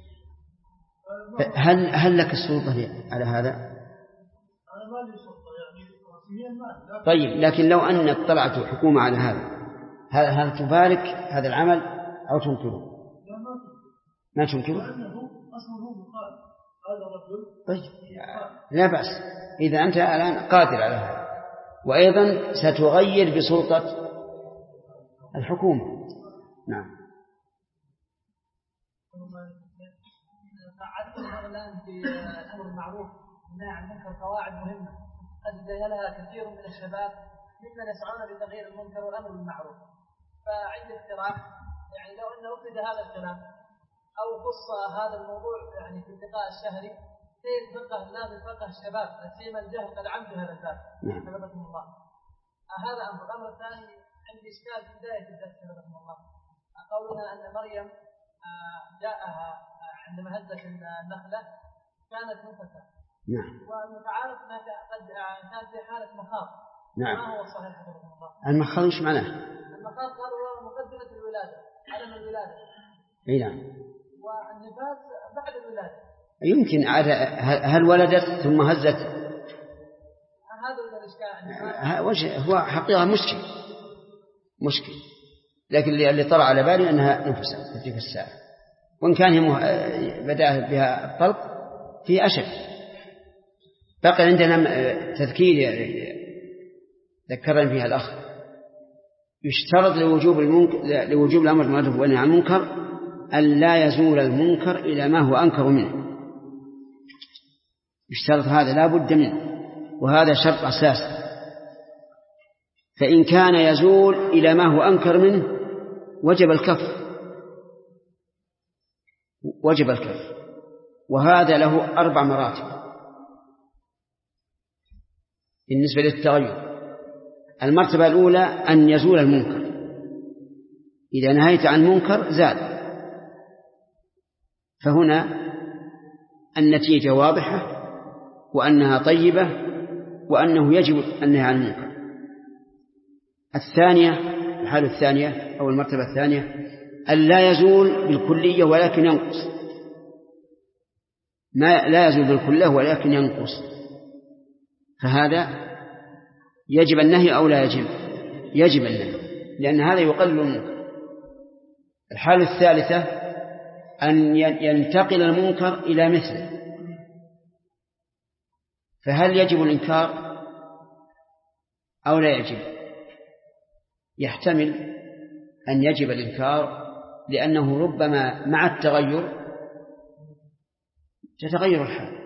هل لك السلطة على هذا؟ أنا ما لي سلطة يعني رسميا ما. طيب لكن لو أنك طلعت الحكومة على هل تبارك هذا العمل أو تنكره؟ لا ما تنكره؟ لأنه أصله مقال هذا الرجل. طيب لا بأس إذا أنت الآن قادر على هذا، وأيضا ستغير بسلطة الحكومة. نعم. قعدتم الآن في الأمر المعروف والنهي عن المنكر قواعد مهمة قد جهلها كثير من الشباب ممن يسعون بتغيير المنكر والأمر بالمعروف. فعندي اقتراح يعني لو أنه أفرد هذا الكلام أو خص هذا الموضوع يعني في اللقاء الشهري في الفقه نادي فقه الشباب سيما الجهل قد عم بهذا الباب حفظكم الله. هذا أمر. الأمر الثاني عندي إشكال في بداية الدرس حفظكم الله، قولنا أن مريم جاءها عندما هزت النخلة كانت منفسة. نعم. والمتعارف أنها قد كانت في حالة مخاض. نعم. ما هو الصحيح حفظكم الله؟ المخاض ايش معناه؟ المخاض قالوا هو مقدمة الولادة، علم الولادة. اي نعم. والنفاس بعد الولادة. يمكن هل ولدت ثم هزت؟ هذا هو الإشكال. هو حقيقة مشكل، لكن اللي طرأ على بالي أنها نفست في تلك الساعة، وإن كان بدأ بها الطلق في أشد. بقي عندنا تذكير ذكرني فيها الأخ، يشترط لوجوب الأمر بالمعروف والنهي عن المنكر أن لا يزول المنكر إلى ما هو أنكر منه. يشترط هذا لا بد منه، وهذا شرط أساسي. فإن كان يزول إلى ما هو أنكر منه وجب الكف، وهذا له 4 مراتب بالنسبة للتغير. المرتبة الأولى أن يزول المنكر، إذا نهيت عن منكر زال، فهنا النتيجة واضحة وأنها طيبة وأنه يجب النهي عن المنكر. الثانية، الحالة الثانية أو المرتبة الثانية أن لا يزول بالكلية ولكن ينقص، ما لا يزول بالكلية ولكن ينقص، فهذا يجب النهي أو لا يجب؟ يجب النهي، لأن هذا يقلل المنكر. الحالة الثالثة أن ينتقل المنكر إلى مثله، فهل يجب الإنكار أو لا يجب؟ يحتمل أن يجب الإنكار، لأنه ربما مع التغير تتغير الحال،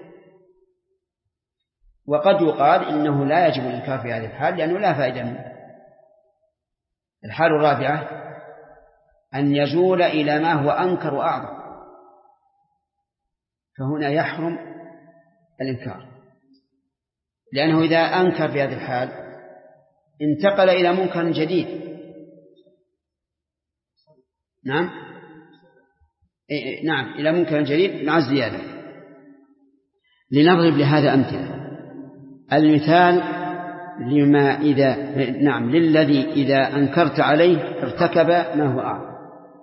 وقد يقال إنه لا يجب الإنكار في هذه الحال لأنه لا فائدة منه. الحال الرابعة أن يزول إلى ما هو أنكر وأعظم، فهنا يحرم الإنكار، لأنه إذا أنكر في هذه الحال انتقل إلى منكر جديد. نعم إلى منكر جديد مع الزيادة. لنضرب لهذا أمثلة. المثال للذي إذا أنكرت عليه ارتكب ما هو أعظم،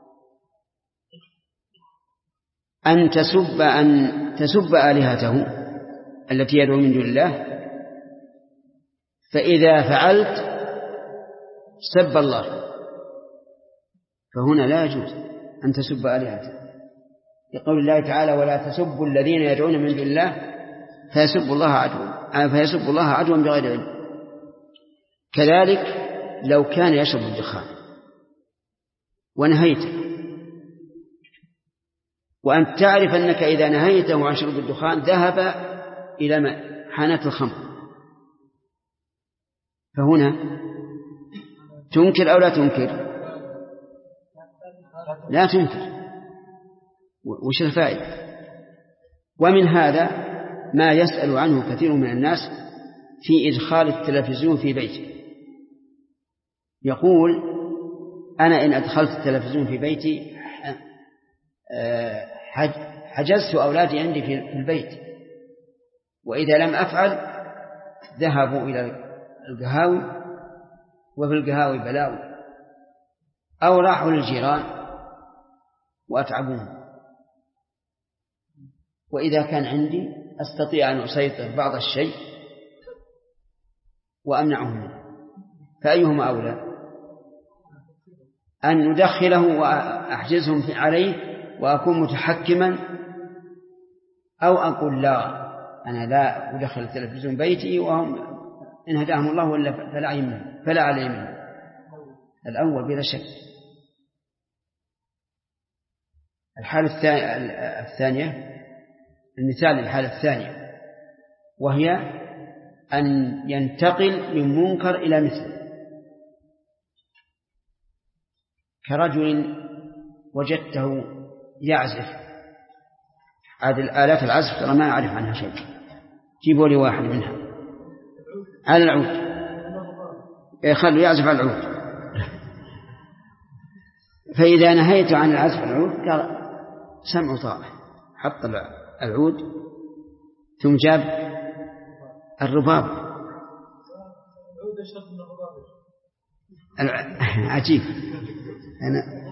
أن تسب آلهته التي يدعو من دون الله، فإذا فعلت سب الله، فهنا لا يجوز أن تسب آلهته، لقول الله تعالى: ولا تسبوا الذين يدعون من دون الله فيسبوا الله عدوا بغير علم. كذلك لو كان يشرب الدخان ونهيته، وأن تعرف أنك إذا نهيته عن شرب الدخان ذهب إلى حانة الخمر، فهنا تنكر أو لا تنكر؟ لا تنكر، وش الفائدة؟ ومن هذا ما يسأل عنه كثير من الناس في إدخال التلفزيون في بيته. يقول: أنا إن أدخلت التلفزيون في بيتي حجزت أولادي عندي في البيت، وإذا لم أفعل ذهبوا إلى القهاوي، وفي القهاوي بلاوي، أو راحوا للجيران وأتعبوهم، وإذا كان عندي أستطيع أن أسيطر بعض الشيء وأمنعه منه، فأيهما أولى؟ أن ندخله وأحجزهم عليه وأكون متحكما، أو أقول لا، أنا لا أدخل التلفزيون بيتي وهم إن هداهم الله ولا فلا علي منه. الأول بلا شك. الحالة الثانية، المثال للحالة الثانية، وهي أن ينتقل من منكر إلى مثله، كرجل وجدته يعزف. هذه الآلات العزف ترى ما أعرف عنها شيء، جيبوا لي واحد منها على العود، خلوا يعزف على العود. فإذا نهيت عن العزف على العود قال سمع طاعة، حط العود ثم جاب الرباب. عجيب. أنا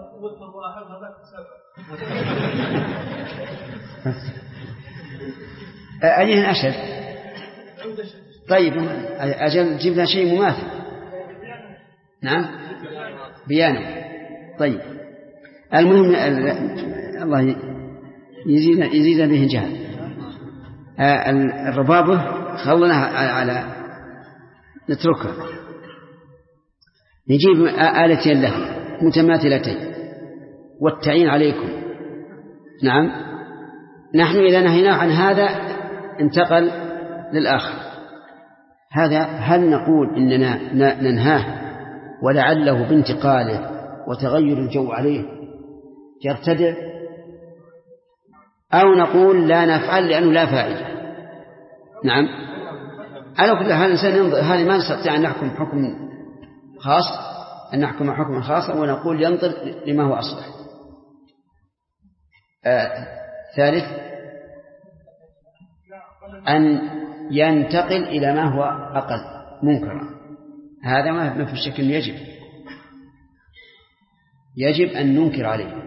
أيهن أشد؟ طيب أجل جبنا شيء مماثل. نعم بيانو. طيب المهم الله يزيد به جهل. الربابة خلنا على نتركها، نجيب آلتين له متماثلتين والتعين عليكم. نعم، نحن إذا نهيناه عن هذا انتقل للآخر. هذا هل نقول إننا ننهاه ولعله بانتقاله وتغير الجو عليه يرتدع، أو نقول لا نفعل لأنه لا فائدة؟ نعم، على كل حال الإنسان ينظر. هذه ما نستطيع أن نحكم حكم خاص، أن نحكم حكما خاصا ونقول ينظر لما هو أصلح. ثالث أن ينتقل إلى ما هو أقل منكرا، هذا ما في الشك يجب. يجب أن ننكر عليه،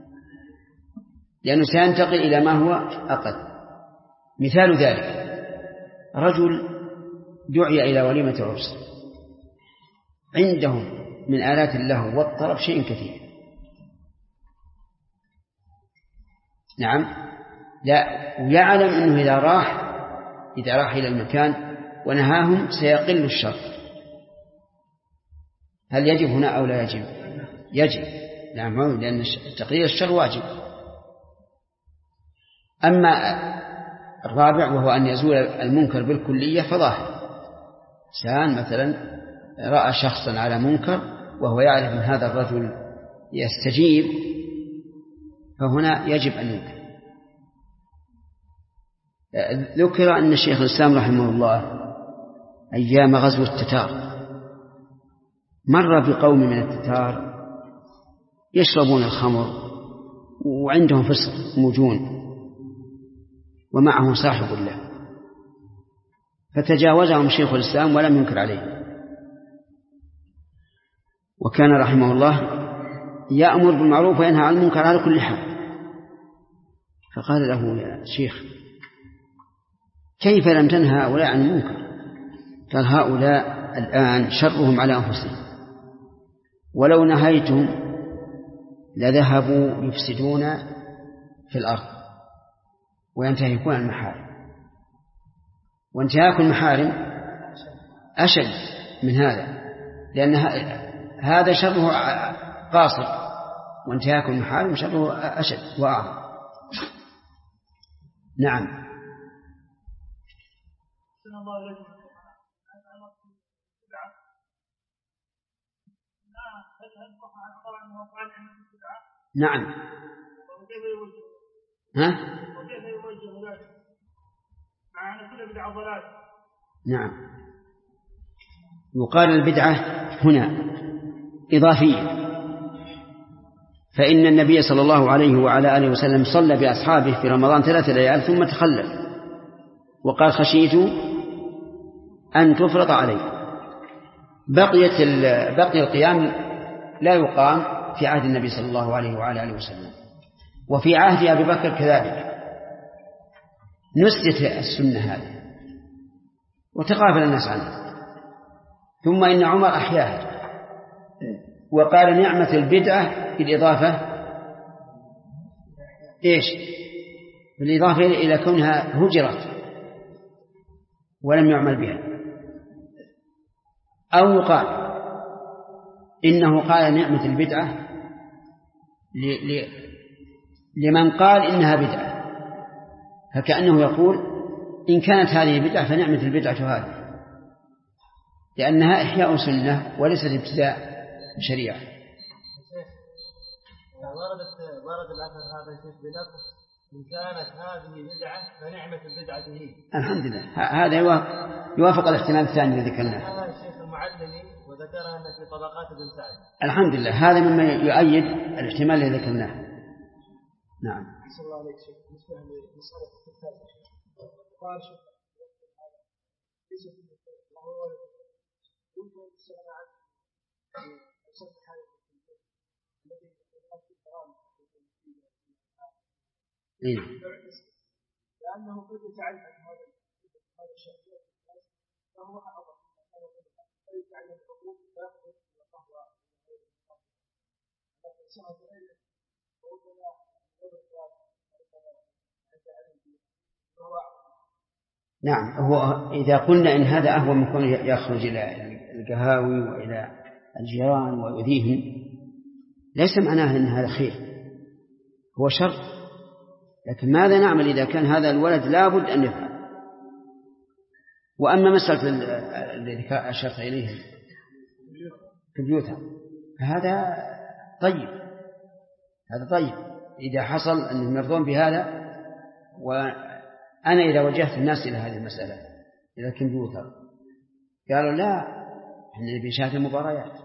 لأنه سينتقل إلى ما هو أقل. مثال ذلك رجل دعي إلى وليمة عرس، عندهم من آلات اللهو والطرب شيء كثير. نعم، لا، ويعلم أنه إذا راح إلى المكان ونهاهم سيقل الشر. هل يجب هنا أو لا يجب؟ يجب، نعم، لأن تقليل الشر واجب. أما الرابع وهو أن يزول المنكر بالكلية فظاهر. إنسان مثلا رأى شخصا على منكر وهو يعرف أن هذا الرجل يستجيب، فهنا يجب أن ينكر. ذكر أن الشيخ الإسلام رحمه الله أيام غزو التتار مر بقوم من التتار يشربون الخمر وعندهم فسق موجون ومعهم صاحب له، فتجاوزهم شيخ الإسلام ولم ينكر عليه. وكان رحمه الله يأمر بالمعروف وينهى عن المنكر على كل حال. فقال له: يا شيخ، كيف لم تنهى هؤلاء عن المنكر؟ قال: هؤلاء الآن شرهم على أنفسهم، ولو نهيتم لذهبوا يفسدون في الأرض وينتهكون المحارم، وانتهاك المحارم أشد من هذا، لأن هذا شره قاصر، وانتهاك المحارم شره أشد وأعظم. نعم. نعم. ها؟ نعم. يقال البدعة هنا إضافية، فإن النبي صلى الله عليه وعلى آله وسلم صلى بأصحابه في رمضان 3 ليال ثم تخلف وقال: خشيت أن تفرط عليه. بقي القيام لا يقام في عهد النبي صلى الله عليه وعلى آله وسلم، وفي عهد أبي بكر كذلك نسيت السنة هذه وتغافل الناس عنها. ثم إن عمر أحياها وقال: نعمة البدعة بالإضافة إيش؟ بالإضافة إلى كونها هجرت ولم يعمل بها. أو يقال إنه قال نعمة البدعة لمن قال إنها بدعة، فكأنه يقول: إن كانت هذه بدعة فنعمة البدعة هذه، لأنها إحياء سنة وليست ابتداء شريعة. ورد الأثر هذا بلفظ: إن كانت هذه بدعة فنعمة البدعة هي. الحمد لله، هذا يوافق الاحتمال الثاني الذي ذكرناه. هذا الشيخ المعلمي وذكرها أن في طبقات ابن سعد. الحمد لله، هذا مما يؤيد الاحتمال الذي ذكرناه. نعم. صلى الله عليه وسلم. بالنسبة لمسألة التلفاز قال شيخ ليس في وهو يمكن الاستغناء عنه يصلح هذا الذي يقول في الكرام لأنه قد يتعلم هذا الشيء فهو أعظم فيتعلم الحقوق فيأخذ وفهو سنة إليه وربما نعم. هو إذا قلنا إن هذا أهون من كونه يخرج إلى القهاوي وإلى الجيران ويؤذيهم، ليس معناه أن هذا خير، هو شر. لكن ماذا نعمل إذا كان هذا الولد لابد أن يفعل؟ وأما مسألة الذي أشرت إليه كمبيوتر، هذا طيب، هذا طيب إذا حصل أنهم يرضون بهذا. وأنا إذا وجهت الناس إلى هذه المسألة إلى الكمبيوتر قالوا: لا، إحنا نبي نشاهد المباريات،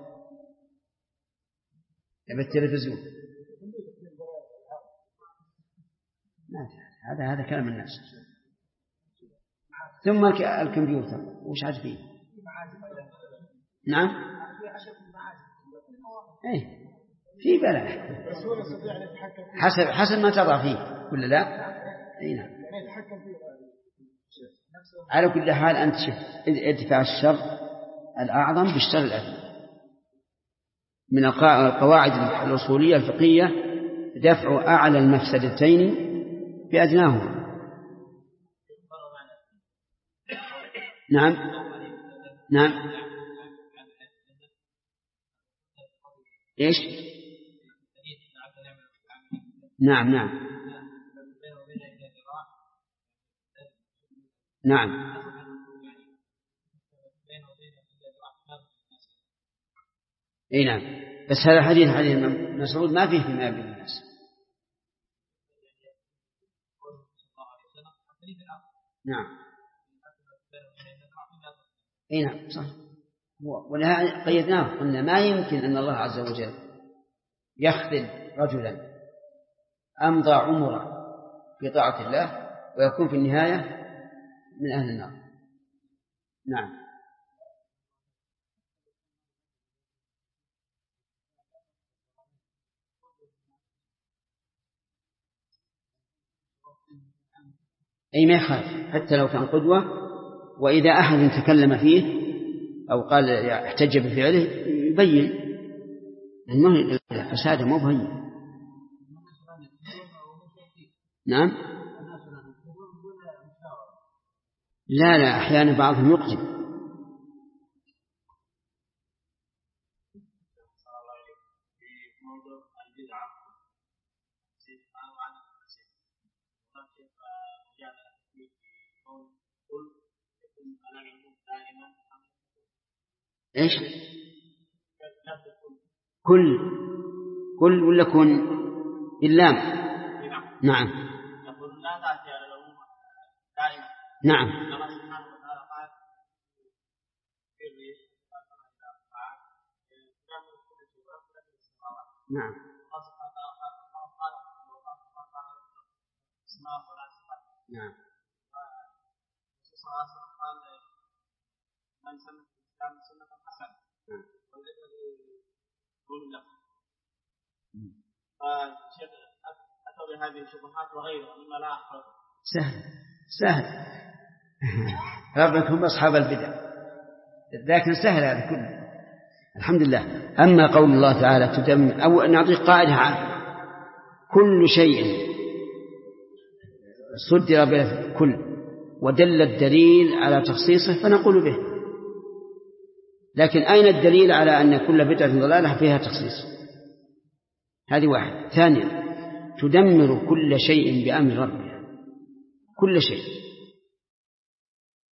نبي التلفزيون. هذا كلام الناس. ثم الكمبيوتر وش عاد فيه؟ نعم. في بلاء حسب ما تضع فيه ولا لا؟ أي نعم. على كل حال أنت شوف ادفع الشر الأعظم بالشر الأدنى. من القواعد الأصولية الفقهية دفع أعلى المفسدتين بأدناهما. نعم نعم. إيش؟ نعم نعم نعم. اي نعم. بس هذا حديث مسعود ما فيه فيما بين الناس. نعم اي نعم صح. ولهذا قيدناه قلنا ما يمكن أن الله عز وجل يخذل رجلا أمضى عمره في طاعة الله ويكون في النهاية من أهل النار. نعم. أي ما يخاف حتى لو كان قدوة، وإذا أحد تكلم فيه أو قال احتج بفعله يبين أنه فساد مو بهين. نعم. لا أحيانا بعضهم يقدم. إيش؟ كل ولا كن اللام؟ نعم. يقول لا تأتي على العموم دائما. نعم. الله سبحانه وتعالى قال نعم. نعم. من سنة الإسلام سنة حسنة والذي له. فالشيخ أتوا بهذه الشبهات وغيرها مما لا أحفظ. سهل ربكم أصحاب البدع، لكن سهل هذا كله الحمد لله. أما قول الله تعالى تدمر، أو نعطيك قاعدة عامة: كل شيء صدر بالكل ودل الدليل على تخصيصه فنقول به، لكن أين الدليل على أن كل بدعة ضلالة فيها تخصيص؟ هذه واحد. ثانيا، تدمر كل شيء بأمر ربها، كل شيء.